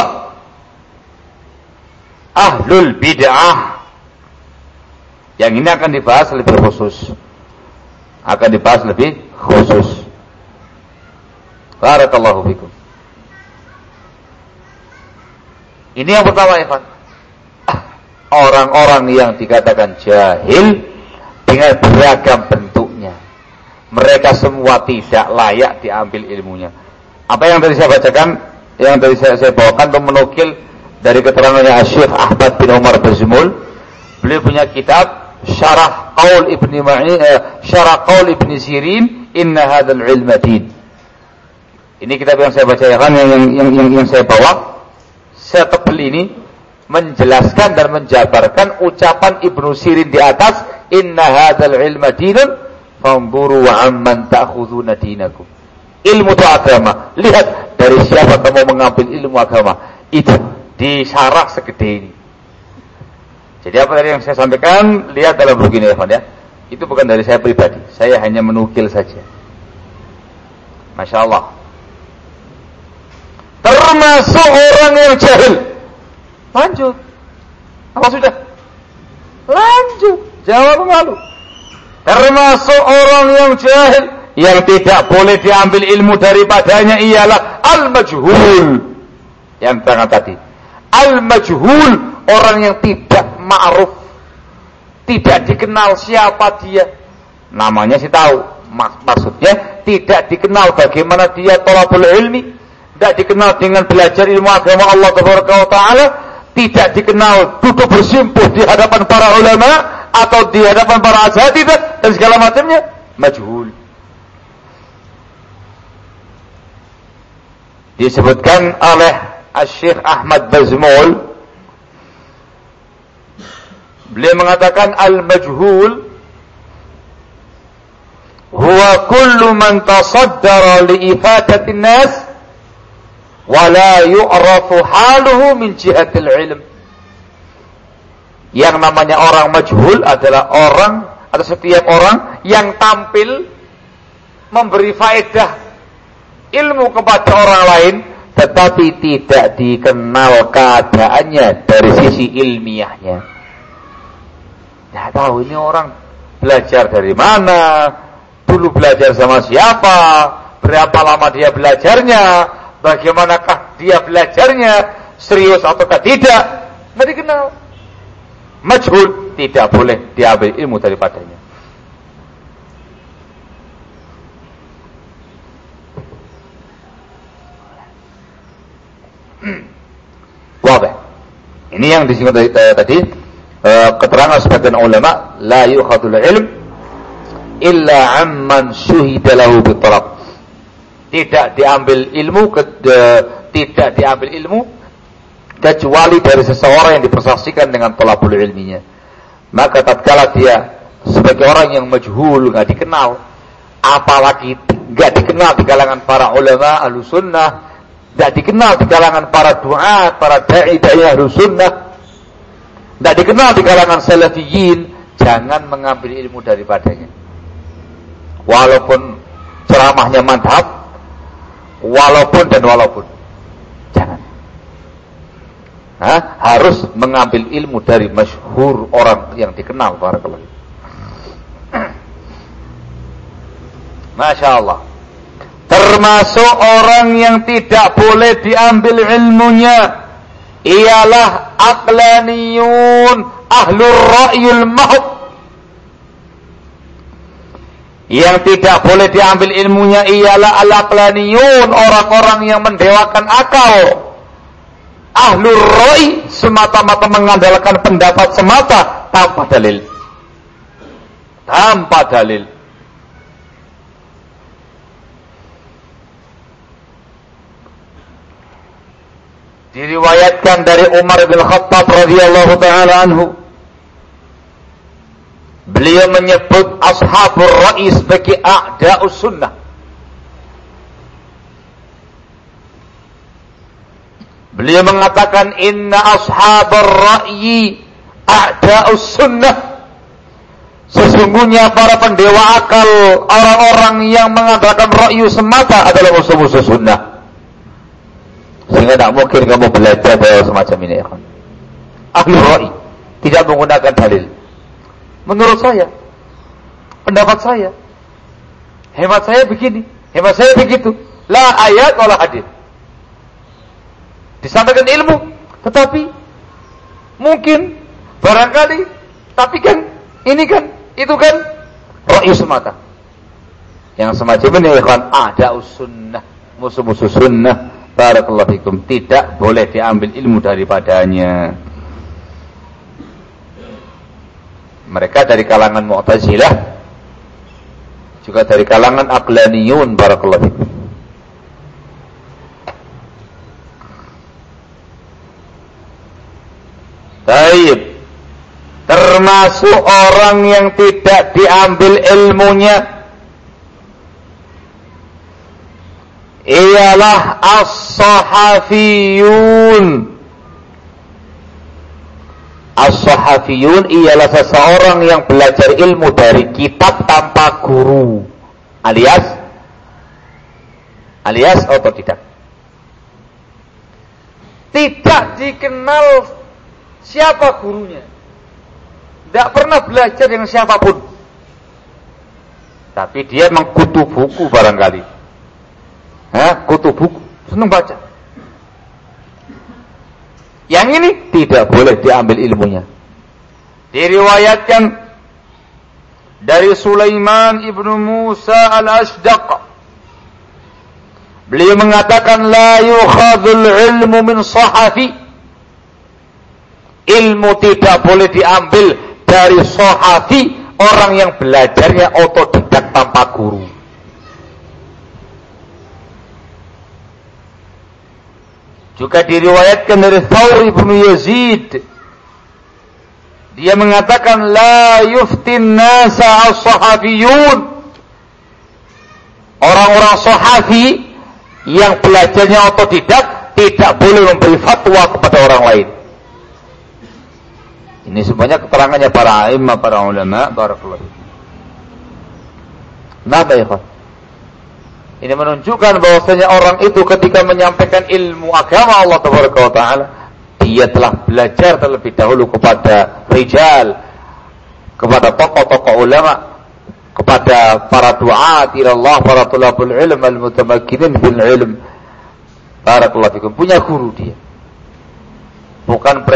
Ahlul bid'ah. Yang ini akan dibahas lebih khusus. Barakallahu fikum. Ini yang pertama, Ikhwan. Orang-orang yang dikatakan jahil dengan beragam bentuknya. Mereka semua tidak layak diambil ilmunya. Apa yang tadi saya bacakan, yang tadi saya bawakan untuk menukil dari keterangannya Syekh Ahmad bin Umar Bazmul. Beliau punya kitab Syarah Qaul Ibni Sirin, Inna hadzal ilma din. Ini kitab yang saya bacakan, yang saya bawa. Saya tebel ini menjelaskan dan menjabarkan ucapan Ibnu Sirin di atas, inna hadzal ilma dinun fanzuru amman ta'khuduna dinakum. Ilmu itu agama. Lihat dari siapa kamu mengambil ilmu agama. Itu disyarah segede ini. Jadi apa tadi yang saya sampaikan, lihat dalam buku ini, ya. Itu bukan dari saya pribadi. Saya hanya menukil saja. Masya Allah. Termasuk orang yang jahil. Lanjut. Apa sudah? Lanjut. Jawab malu. Termasuk orang yang jahil yang tidak boleh diambil ilmu daripadanya ialah al-majhul. Yang terang tadi. Al-majhul, orang yang tidak ma'ruf. Tidak dikenal siapa dia. Namanya sih tahu. Maksudnya tidak dikenal bagaimana dia thalabul ilmi. Tidak dikenal dengan belajar ilmu agama Allah Taala, tidak dikenal duduk bersimpuh di hadapan para ulama atau di hadapan para asatidzah dan segala macamnya, majhul. Disebutkan oleh Syekh Ahmad Bazmul, beliau mengatakan al-majhul huwa kullu man tasaddara li ifadatin nas wala yu'rafu haluhu min jihatil ilm. Yang namanya orang majhul adalah orang atau setiap orang yang tampil memberi faedah ilmu kepada orang lain tetapi tidak dikenal keadaannya dari sisi ilmiahnya. Tidak tahu ini orang belajar dari mana, dulu belajar sama siapa, berapa lama dia belajarnya, bagaimanakah dia belajarnya, serius ataukah tidak, tidak dikenal. Majhul, tidak boleh diambil ilmu daripadanya. Wabah. Ini yang disinggung tadi, keterangan sebagian ulama, la yukhadul ilm illa amman syuhida lahu bitalab. Tidak diambil ilmu kecuali dari seseorang yang dipersaksikan dengan talabul ilminya. Maka tatkala dia sebagai orang yang majhul, enggak dikenal, apalagi enggak dikenal di kalangan para ulama Ahlus Sunnah, tidak dikenal di kalangan para duat, para da'i Ahlus Sunnah, tidak dikenal di kalangan salafiyin, jangan mengambil ilmu daripadanya. Walaupun ceramahnya mantap, walaupun, jangan. Harus mengambil ilmu dari masyhur, orang yang dikenal. Barakallahu. Masya Allah. Termasuk orang yang tidak boleh diambil ilmunya ialah aqlaniyun, ahlur ra'yul mahd. Yang tidak boleh diambil ilmunya ialah al-aqlaniyun, orang-orang yang mendewakan akal. Ahlur ra'i, semata-mata mengandalkan pendapat semata tanpa dalil. Tanpa dalil. Diriwayatkan dari Umar bin Khattab radhiyallahu taala anhu, beliau menyebut ashabur ra'i sebagai a'da'us sunnah. Beliau mengatakan inna ashabur ra'yi a'da'us sunnah. Sesungguhnya para pendewa akal, orang-orang yang mengandalkan ra'yu semata adalah musuh-musuh sunnah. Sehingga tidak mungkin kamu belajar dari semacam ini, ya kan? Ahli ra'i tidak menggunakan dalil. Menurut saya, pendapat saya, hemat saya begini, hemat saya begitu. La ayat wala hadis. Disampaikan ilmu, tetapi mungkin, barangkali, tapi kan, ini kan, itu kan, ra'i semata. Yang semacam ini, ya kan, a'da'us sunnah, musuh-musuh sunnah. Barakallahu fikum, tidak boleh diambil ilmu daripadanya. Mereka dari kalangan Mu'tazilah, juga dari kalangan aqlaniyun. Barakallahu fikum. Baik. Termasuk orang yang tidak diambil ilmunya ialah as-sahafiyun. As-sahafiyun ialah seseorang yang belajar ilmu dari kitab tanpa guru, alias otodidak. Tidak dikenal siapa gurunya, tidak pernah belajar dengan siapapun, tapi dia mengkutu buku barangkali. Kutu buku, senang baca. Yang ini tidak boleh diambil ilmunya. Diriwayatkan dari Sulaiman ibnu Musa al-Ashdaq, beliau mengatakan la yukhadhul ilmu min sahafi. Ilmu tidak boleh diambil dari sahafi, orang yang belajarnya otodidak tanpa guru. Juga diriwayatkan dari Thawr ibn Yazid, dia mengatakan la yuftin nasa as-sahabiyun. Orang-orang sahafi yang belajarnya otodidak tidak boleh memberi fatwa kepada orang lain. Ini semuanya keterangannya para imam, para ulama. Barakallahu. Napa ya, Ini menunjukkan bahwasanya orang itu ketika menyampaikan ilmu agama Allah Taala, dia telah belajar terlebih dahulu kepada rijal, kepada tokoh-tokoh ulama, kepada para du'at ila Allah, para tulabul ilm al-mutamakkinin bil ilm. Barakallahu fikum. Punya guru dia. Bukan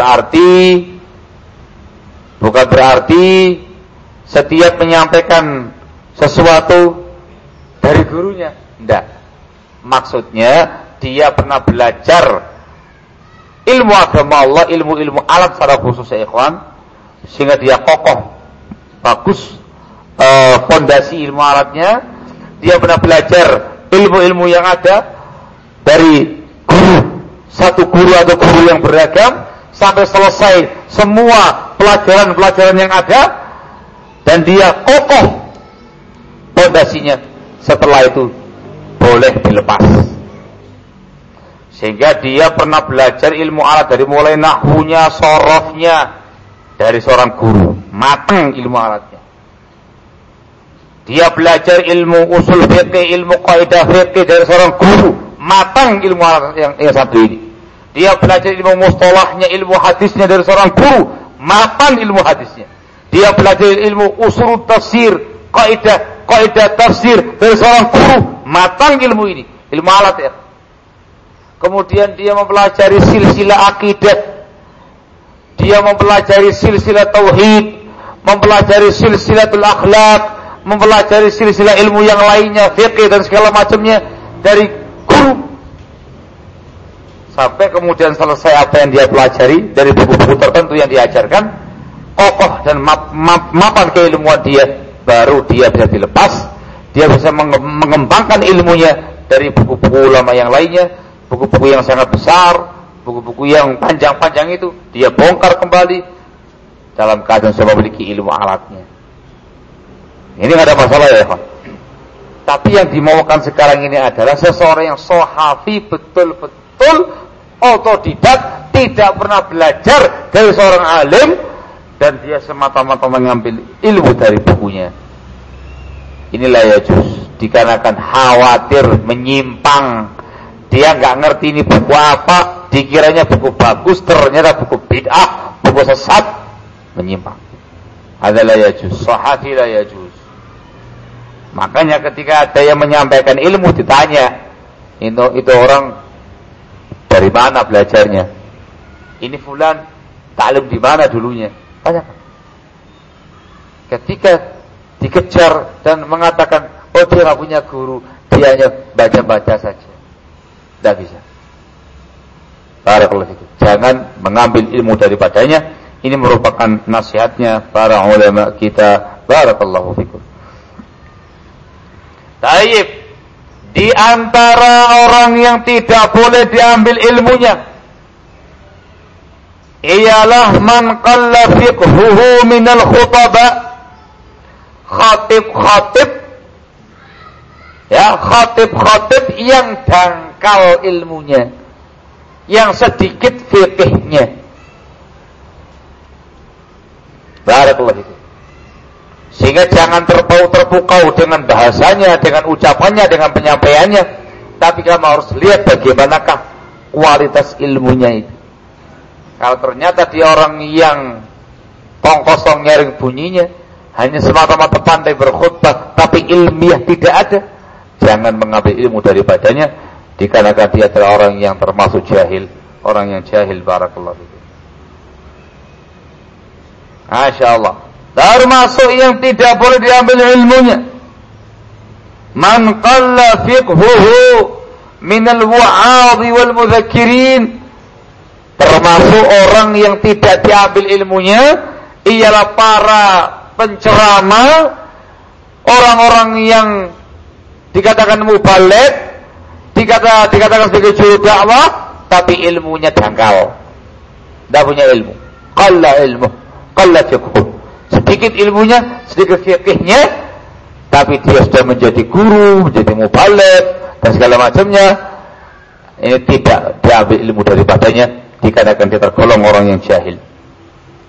berarti setiap menyampaikan sesuatu dari gurunya. Tidak. Maksudnya dia pernah belajar ilmu agama Allah, ilmu-ilmu alat secara khusus ya ikhwan, sehingga dia kokoh, bagus fondasi ilmu alatnya. Dia pernah belajar ilmu-ilmu yang ada dari guru, satu guru atau guru yang beragam, sampai selesai semua pelajaran-pelajaran yang ada, dan dia kokoh fondasinya. Setelah itu boleh dilepas, sehingga dia pernah belajar ilmu alat dari mulai nahwunya, sorofnya dari seorang guru, matang ilmu alatnya. Dia belajar ilmu usul fikih, ilmu kaidah fikih dari seorang guru, matang ilmu alat yang satu ini. Dia belajar ilmu mustalahnya, ilmu hadisnya dari seorang guru, matang ilmu hadisnya. Dia belajar ilmu usul tafsir, kaidah tafsir dari seorang guru, matang ilmu ini, ilmu alat ya. Kemudian dia mempelajari silsilah akidah, dia mempelajari silsilah tauhid, mempelajari silsilatul akhlak, mempelajari silsilah ilmu yang lainnya, fikih dan segala macamnya dari guru. Sampai kemudian selesai apa yang dia pelajari dari buku-buku tertentu yang diajarkan, kokoh dan mapan keilmuan dia, baru dia bisa dilepas. Dia bisa mengembangkan ilmunya dari buku-buku ulama yang lainnya, buku-buku yang sangat besar, buku-buku yang panjang-panjang itu dia bongkar kembali dalam keadaan sudah memiliki ilmu alatnya. Ini nggak ada masalah ya, Pak. Tapi yang dimaukan sekarang ini adalah seseorang yang sohafi, betul-betul otodidak, tidak pernah belajar dari seorang alim, dan dia semata-mata mengambil ilmu dari bukunya. Inilah ya juz, dikarenakan khawatir menyimpang. Dia nggak ngerti ini buku apa, dikiranya buku bagus, ternyata buku bid'ah, buku sesat, menyimpang. Adalah ya juz, sahafi la ya juz. Makanya ketika ada yang menyampaikan ilmu ditanya, itu orang dari mana belajarnya? Ini fulan taklim di mana dulunya? Tanyakan. Ketika dikejar dan mengatakan, oh dia nggak punya guru, dia hanya baca-baca saja, tidak bisa. Barakallahu fikum. Jangan mengambil ilmu daripadanya. Ini merupakan nasihatnya para ulama kita. Barakallahu fikum. Taib, di antara orang yang tidak boleh diambil ilmunya ialah man qalla fiqhuhu minal khutaba. Khatib yang dangkal ilmunya, yang sedikit fikihnya. Barakallahu fikum. Sehingga jangan terpukau dengan bahasanya, dengan ucapannya, dengan penyampaiannya, tapi kamu harus lihat bagaimanakah kualitas ilmunya itu. Kalau ternyata dia orang yang tong kosong nyaring bunyinya, hanya semata-mata pandai berkhutbah tapi ilmiah tidak ada, jangan mengambil ilmu daripadanya, dikarenakan dia adalah orang yang termasuk jahil, orang yang jahil. Barakallahu fikum. Masyaallah. Termasuk yang tidak boleh diambil ilmunya, man qalla fiqhuhu minal wa'adhi wal mudzakirin. Termasuk orang yang tidak diambil ilmunya ialah para penceramah, orang-orang yang dikatakan mubaligh, dikatakan sebagai juru dakwah, tapi ilmunya dangkal, tidak punya ilmu. Qalla ilmu, qalla fiqhu. Sedikit ilmunya, sedikit fikihnya, tapi dia sudah menjadi guru, menjadi mubaligh dan segala macamnya. Ini tidak diambil ilmu daripadanya, dikarenakan dia tergolong orang yang jahil.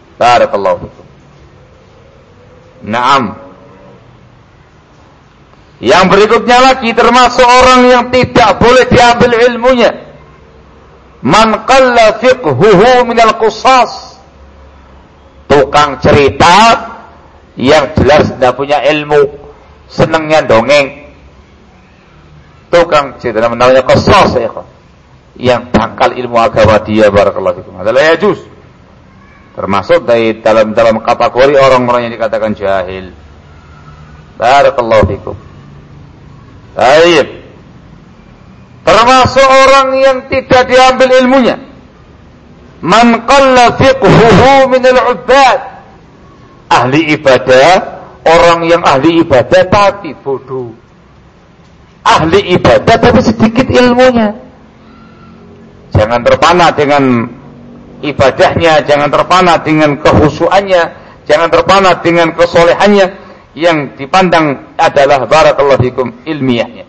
Barakallahu fikum. Naam. Yang berikutnya lagi termasuk orang yang tidak boleh diambil ilmunya. Man qalla fiqhuhu minal qusas. Tukang cerita yang jelas tidak punya ilmu, senangnya dongeng. Tukang cerita namanya qusas ya, yang dangkal ilmu agama dia, barakallahu fikum. Adalah yajuz. Termasuk dalam kategori orang-orang yang dikatakan jahil. Barakallahu fikum. Baik. Termasuk orang yang tidak diambil ilmunya. Man qalla fiqhuhu min al-'ubbad. Ahli ibadah, orang yang ahli ibadah tapi bodoh. Ahli ibadah tapi sedikit ilmunya. Jangan terpana dengan ibadahnya, jangan terpana dengan kehusuannya, jangan terpana dengan kesolehannya. Yang dipandang adalah barakallahu fikum ilmiahnya.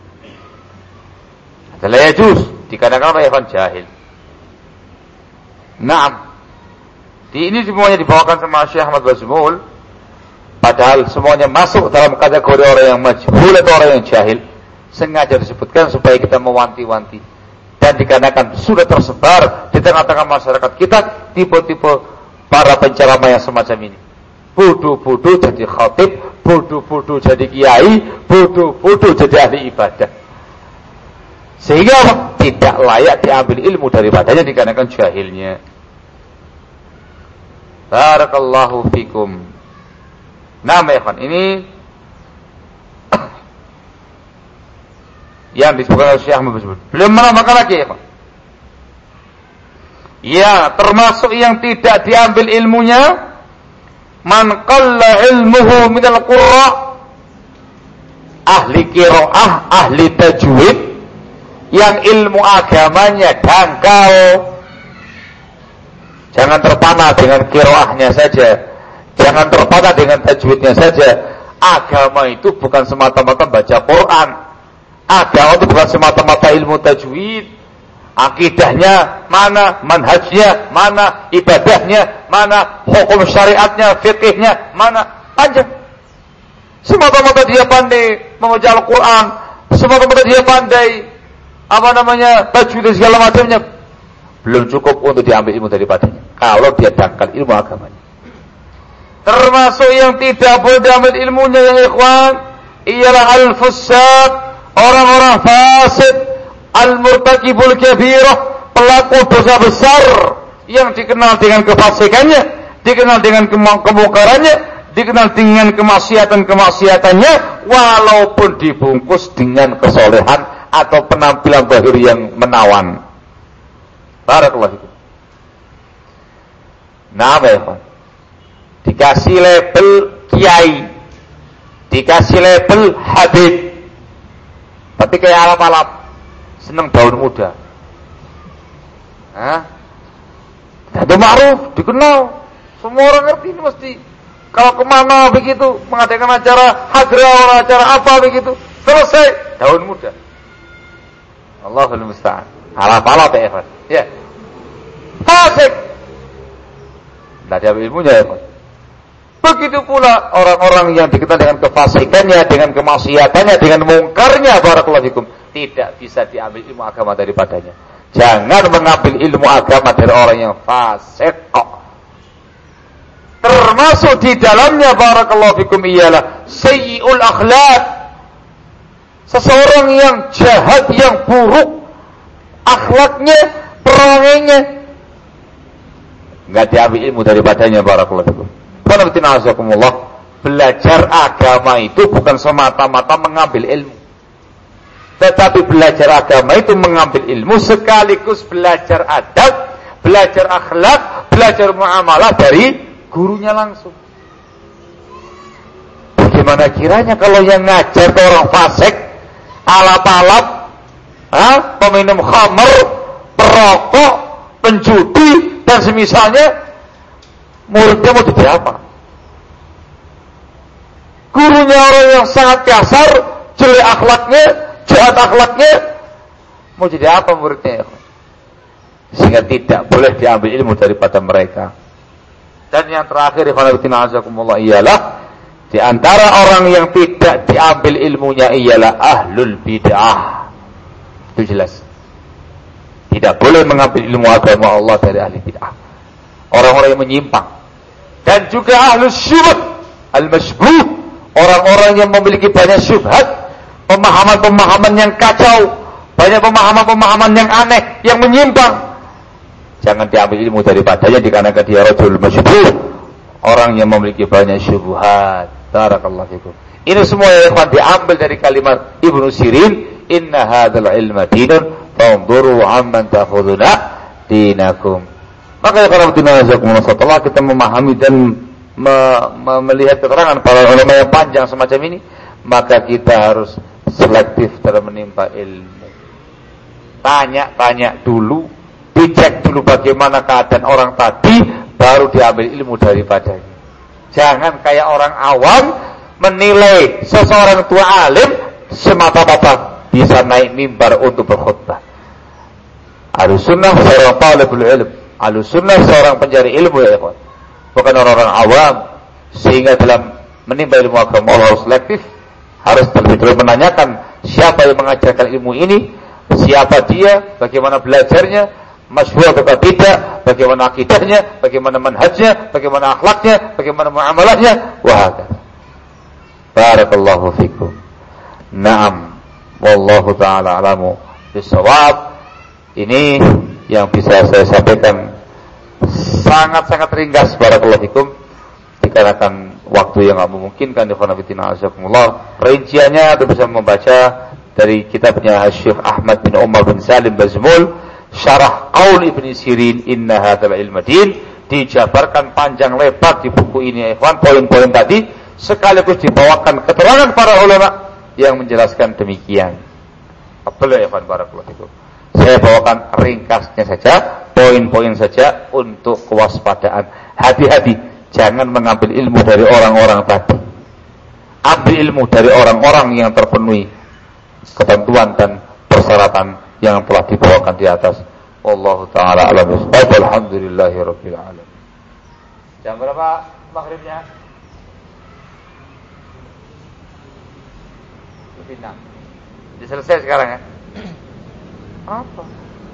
Adalah yajuz dikatakan oleh ikhwan jahil. Naam. Ini semuanya dibawakan sama Syekh Ahmad Bazmul. Padahal semuanya masuk dalam kategori orang yang majhul atau orang yang jahil. Sengaja disebutkan supaya kita mewanti-wanti. Dan dikarenakan sudah tersebar di tengah-tengah masyarakat kita tipe-tipe para penceramah yang semacam ini. Bodoh-bodoh jadi khatib, bodoh-bodoh jadi kiai, bodoh-bodoh jadi ahli ibadah. Sehingga tidak layak diambil ilmu daripadanya dikarenakan jahilnya. Barakallahu fikum. Nah, ikhwan, ini yang disebutkan oleh Syekh Ahmad Bazmul. Belum menambahkan lagi, ikhwan. Ya, termasuk yang tidak diambil ilmunya, man qalla ilmuhu minal qurra, ahli qiraah, ahli tajwid, yang ilmu agamanya dangkal. Jangan terpana dengan qiraahnya saja, jangan terpana dengan tajwidnya saja. Agama itu bukan semata-mata baca Quran. Agama itu bukan semata-mata ilmu tajwid. Akidahnya mana, manhajnya mana, ibadahnya mana, hukum syariatnya, fikihnya mana, panjang. Semata-mata dia pandai membaca Al-Quran, semata-mata dia pandai tajwid dan segala macamnya, belum cukup untuk diambil ilmu daripadanya kalau dia dangkal ilmu agamanya. Termasuk yang tidak boleh diambil ilmunya yang ikhwan ialah al-fussaq, orang-orang fasik, al-murtakibul kabirah, pelaku dosa besar yang dikenal dengan kefasikannya, dikenal dengan kemungkarannya, dikenal dengan kemaksiatan-kemaksiatannya, walaupun dibungkus dengan kesolehan atau penampilan zahir yang menawan. Barakallahu fikum. Nah, baiklah. Dikasih label kiai, dikasih label habib, tapi kayak alap-alap, senang daun muda. Itu ma'ruf, dikenal, semua orang ngerti ini mesti. Kalau kemana begitu, mengadakan acara hadra, acara apa begitu, selesai daun muda. Allahul musta'an. Alap-alap ya, Evan. Ya. Fasik. Tidak ada ilmunya ya, Evan. Begitu pula orang-orang yang dikenal dengan kefasikannya, dengan kemaksiatannya, dengan mungkarnya, barakallahu fikum, tidak bisa diambil ilmu agama daripadanya. Jangan mengambil ilmu agama dari orang yang fasik. Termasuk di dalamnya, barakallahu fikum, ialah sayyi'ul akhlaq. Seseorang yang jahat, yang buruk akhlaknya, perangainya, enggak diambil ilmu daripadanya, barakallahu fikum. Belajar agama itu bukan semata-mata mengambil ilmu, tetapi belajar agama itu mengambil ilmu sekaligus belajar adab, belajar akhlak, belajar muamalah dari gurunya langsung. Bagaimana kiranya kalau yang ngajar ke orang fasik, alap-alap, peminum khamr, perokok, penjudi dan semisalnya, muridnya mau jadi apa? Gurunya orang yang sangat kasar, jelek akhlaknya, jahat akhlaknya, mau jadi apa muridnya? Sehingga tidak boleh diambil ilmu daripada mereka. Dan yang terakhir, ialah Di antara orang yang tidak diambil ilmunya ialah ahlul bid'ah. Itu jelas. Tidak boleh mengambil ilmu agama Allah dari ahli bid'ah. Orang-orang yang menyimpang. Dan juga ahlus syubhat, al-masybuh, orang-orang yang memiliki banyak syubhat, pemahaman-pemahaman yang kacau, banyak pemahaman-pemahaman yang aneh, yang menyimpang. Jangan diambil ilmu daripadanya dikarenakan dia rajul masybuh, orang yang memiliki banyak syubhat. Barakallahu fikum. Ini semua yang diambil dari kalimat Ibnu Sirin, inna hadzal ilma dinun fanzuru amman ta'khuduna dinakum. Maka kalau setelah kita memahami dan melihat keterangan para ulama yang panjang semacam ini, maka kita harus selektif dalam menimba ilmu. Tanya-tanya dulu, dicek dulu bagaimana keadaan orang tadi, baru diambil ilmu daripadanya. Jangan kayak orang awam menilai seseorang tua alim semata-mata bisa naik mimbar untuk berkhutbah. Ahlussunnah seorang talibul ilm, ahlussunnah seorang pencari ilmu ya ikhwan. Bukan orang-orang awam, sehingga dalam menimba ilmu agama Allah harus selektif, harus terlebih dahulu menanyakan siapa yang mengajarkan ilmu ini, siapa dia, bagaimana belajarnya, masyhur atau tidak, bagaimana akidahnya, bagaimana manhajnya, bagaimana akhlaknya, bagaimana muamalahnya, wahakadha. Barakallahu fikum. Naam, wallahu taala alamu bisawab. Ini yang bisa saya sampaikan sangat-sangat ringkas, barakallahu fikum, dikarenakan waktu yang tidak memungkinkan. Rinciannya itu bisa membaca dari kitabnya Syekh Ahmad bin Umar bin Salim Bazmul, Syarah Qaul Ibn Sirin, inna hadzal ilma din, dijabarkan panjang lebar di buku ini ya ikhwan, poin-poin tadi, sekaligus dibawakan keterangan para ulama yang menjelaskan demikian. Apa ya ikhwan, barakallahu fikum. Saya bawakan ringkasnya saja, poin-poin saja untuk kewaspadaan. Hati-hati, jangan mengambil ilmu dari orang-orang tadi. Ambil ilmu dari orang-orang yang terpenuhi ketentuan dan persyaratan yang telah dibawakan di atas. Wallahu taala a'lam bishawab. Alhamdulillahirabbil alamin. Jam berapa maghribnya? Lebih 6. Sudah selesai sekarang ya? Apa?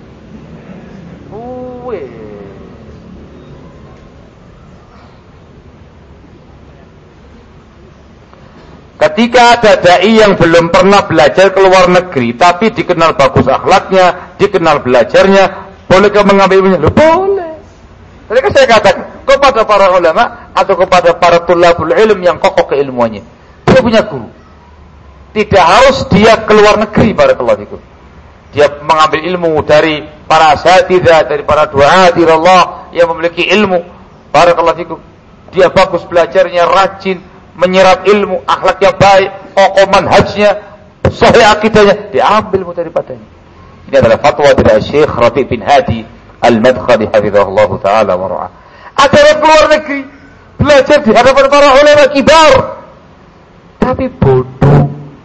Ketika ada dai yang belum pernah belajar ke luar negeri, tapi dikenal bagus akhlaknya, dikenal belajarnya, bolehkah mengambil ilmunya? Boleh. Tadi kan saya katakan kepada para ulama atau kepada para tulabul ilm yang kokoh keilmuannya, dia punya guru. Tidak harus dia ke luar negeri, barakallahu fikum. Dia mengambil ilmu dari para asatidzah, dari para du'at ila Allah yang memiliki ilmu, barakallahu fikum. Dia bagus belajarnya, rajin menyerap ilmu, akhlaknya baik, kokoh manhajnya, sahih akidahnya, diambil ilmu daripadanya. Ini adalah fatwa dari Syekh Rabi' bin Hadi Al-Madkhali hafizahullah taala wa ra'ah. Ada orang keluar negeri belajar di hadapan para ulama kibar, tapi bodoh.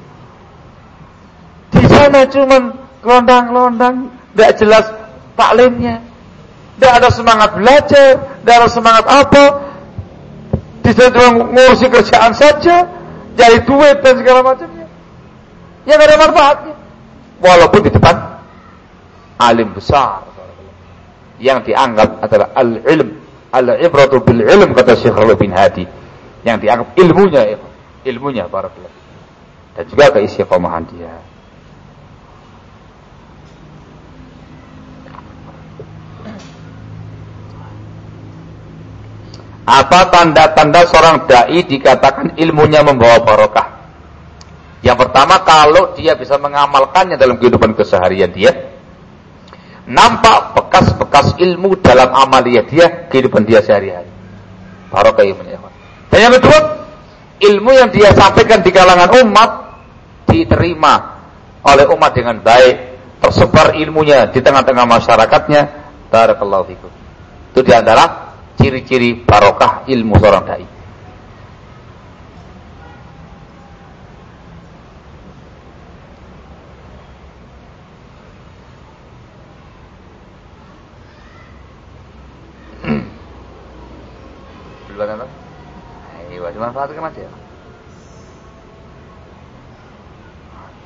Di sana cuman kelondang-kelondang, tidak jelas taklimnya, tidak ada semangat belajar, tidak ada semangat apa. Di sana cuma ngurusi kerjaan saja, cari duit dan segala macamnya, yang ada manfaatnya. Walaupun di depan alim besar yang dianggap adalah al-ilm, al-ibratu bil-ilm, kata Syekh Rabi' bin Hadi, yang dianggap ilmunya barakallahu, dan juga keistiqomahan dia. Apa tanda-tanda seorang dai dikatakan ilmunya membawa barokah? Yang pertama, kalau dia bisa mengamalkannya dalam kehidupan keseharian dia, nampak bekas-bekas ilmu dalam amaliyah dia, kehidupan dia sehari-hari. Barokah ilmunya. Dan yang kedua, ilmu yang dia sampaikan di kalangan umat diterima oleh umat dengan baik, tersebar ilmunya di tengah-tengah masyarakatnya. Barakallahu fikum. Itu di antara ciri-ciri barokah ilmu seorang dai. Belum ada? Ayo, dimanfaatkan aja.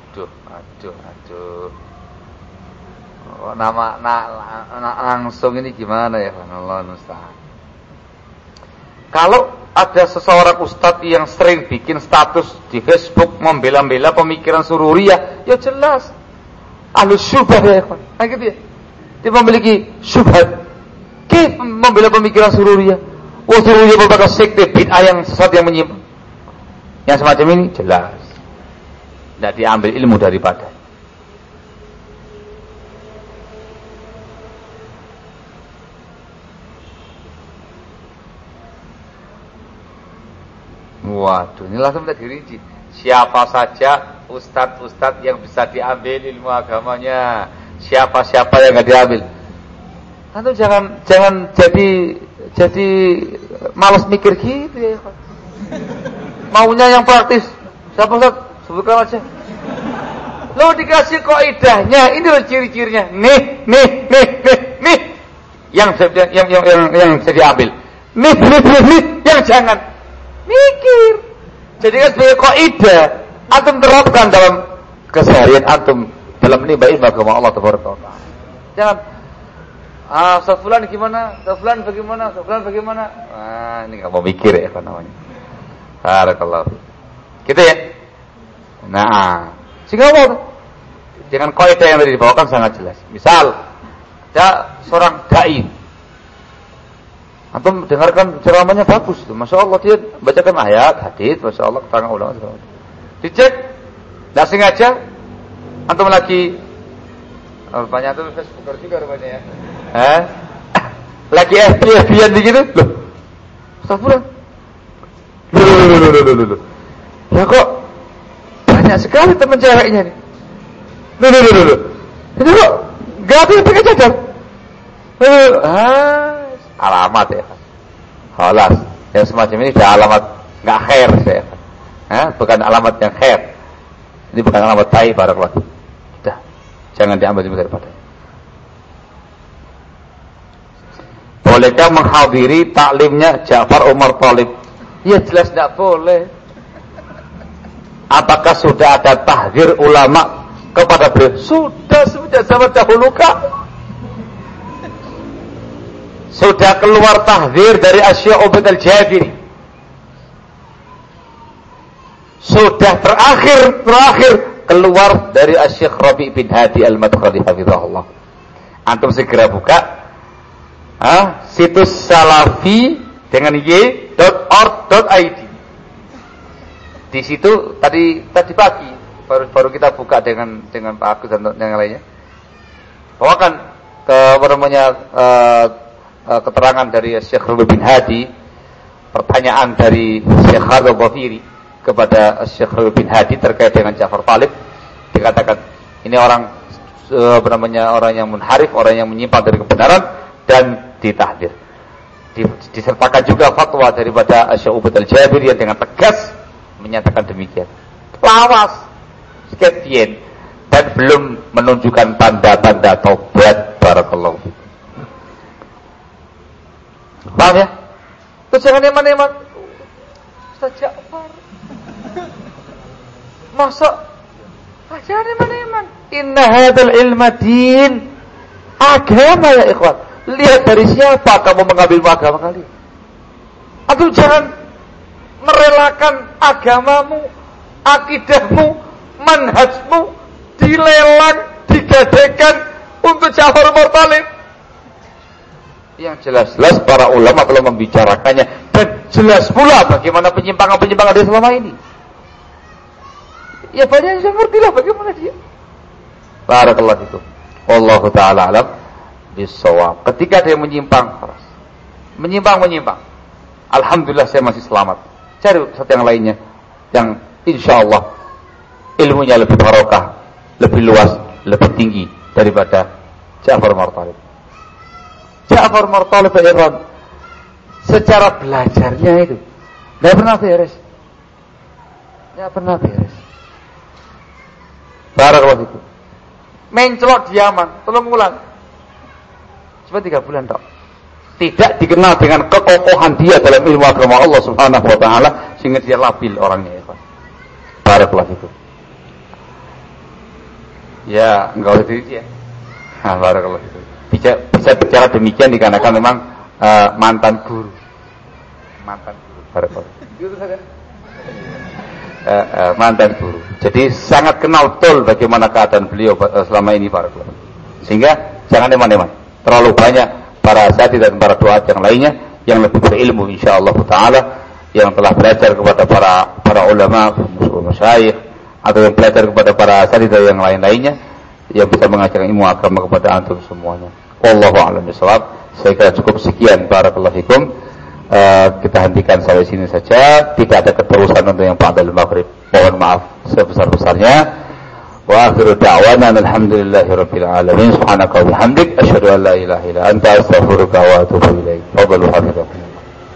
Aduh. Oh, langsung ini gimana ya, Allah musta'an. Kalau ada seseorang ustadz yang sering bikin status di Facebook membela-bela pemikiran sururiyah, ya jelas ahlus syubhah ya, ikhwan. Nah gitu ya. Dia memiliki syubhat. Kif membela pemikiran sururiyah. Sururiyah merupakan sekte bid'ah yang sesat yang menyimpang. Yang semacam ini jelas tidak diambil ilmu daripada. Waduh, ini langsung kita dirinci. Siapa saja ustadz yang bisa diambil ilmu agamanya, siapa-siapa yang nggak diambil. Antum jangan jadi malas mikir gitu ya. Maunya yang praktis. Siapa Ustaz? Sebutkan aja. Lo dikasih kaidahnya, ini loh ciri-cirinya. Nih. Yang bisa diambil. Nih, yang jangan. Mikir. Jadi kan sebagai kaidah antum terapkan dalam keseharian antum dalam menimba ilmu agama Allah Taala. Jangan Ustaz fulan gimana? Ustaz fulan bagaimana? Ini enggak mau mikir ya kan namanya. Barakallahu. Gitu ya. Nah, sehingga dengan kaidah yang tadi dibawakan sangat jelas. Misal ada seorang dai, antum dengarkan ceramahnya bagus, masya Allah dia bacakan ayat, hadis, masya Allah keterangan ulama. Dicek, nggak sengaja, antum lagi, rupanya antum Facebooker juga rupanya ya, lagi FB-an begitu, loh, astagfirullah, loh, ya kok banyak sekali teman ceweknya nih, loh, itu kok nggak ada yang pakai cadar, alamat ya kan. Halas. Yang semacam ini sudah alamat enggak khair saya kan. Bukan alamat yang khair. Ini bukan alamat baik barakallahu. Sudah. Jangan diambil daripada. Bolehkah menghadiri taklimnya Ja'far Umar Thalib? Ya jelas tidak boleh. Apakah sudah ada tahdzir ulama kepada beliau? Sudah zaman dahulu kah? Sudah keluar tahdzir dari Asy-Syaikh Ubaid Al-Jabiri. Sudah terakhir keluar dari Asy-Syaikh Rabi' bin Hadi Al-Madkhali hafizahullah. Antum segera buka situs salafi dengan y.org.id. Di situ tadi pagi baru kita buka dengan Pak Agus dan yang lainnya. Bawakan keterangan dari Syekh Rabi' bin Hadi, pertanyaan dari Syekh Khalil Dhafiri kepada Syekh Rabi' bin Hadi terkait dengan Ja'far Thalib. Dikatakan ini orang orang yang munharif, orang yang menyimpang dari kebenaran dan ditahdir. Disertakan juga fatwa daripada Syekh Ubaid Al-Jabiri yang dengan tegas menyatakan demikian. Lawas sekalian dan belum menunjukkan tanda-tanda taubat. Barakallahu fiik. Paham ya? Terus jangan eman-eman Ustaz Ja'far. Masa jangan eman-eman. Inna hadzal ilma din. Agama ya ikhwan. Lihat dari siapa kamu mengambil agama kalian. Atau jangan merelakan agamamu, akidahmu, manhajmu dilelang, digadekan untuk Ja'far Umar Thalib. Yang jelas-jelas para ulama telah membicarakannya dan jelas pula bagaimana penyimpangan-penyimpangan dia selama ini. Ya banyak yang ngerti lah bagaimana dia. Barakallahu fikum. Wallahu ta'ala alam bisawab. Ketika dia menyimpang, alhamdulillah saya masih selamat. Cari satu yang lainnya yang insyaallah ilmunya lebih barokah, lebih luas, lebih tinggi daripada Ja'far Umar Thalib. Ja'far Umar Thalib Iran secara belajarnya itu tidak pernah beres. Barakallahu fikum. Mencelok di Yaman 3 bulan. Cuma 3 bulan tok. Tidak dikenal dengan kekokohan dia dalam ilmu agama Allah Subhanahu wa taala sehingga dia labil orangnya ya, Pak. Barakallahu fikum. Ya, enggak usah itu ya. Barakallah. Bisa bicara demikian dikarenakan memang mantan guru. Barakallah. Itu saja. Mantan guru. Jadi sangat kenal betul bagaimana keadaan beliau selama ini barakallah. Sehingga jangan eman-eman. Terlalu banyak para asatidz dan para duat yang lainnya yang lebih berilmu insyaallah taala, yang telah belajar kepada para ulama, masyayikh, atau yang belajar kepada para asatidz yang lain-lainnya yang bisa mengajarkan ilmu agama kepada antum semuanya. Wallahu a'lam bishawab. Saya kira cukup sekian, barakallahu fikum. Kita hentikan sampai sini saja. Tidak ada keterusan untuk yang ba'dal maghrib. Mohon maaf sebesar-besarnya. Wa akhiru da'wana alhamdulillahirabbil alamin. Subhanaka wa bihamdik asyhadu an la ilaha illa anta astaghfiruka wa atubu ilaik. Fadhlu hafizakum.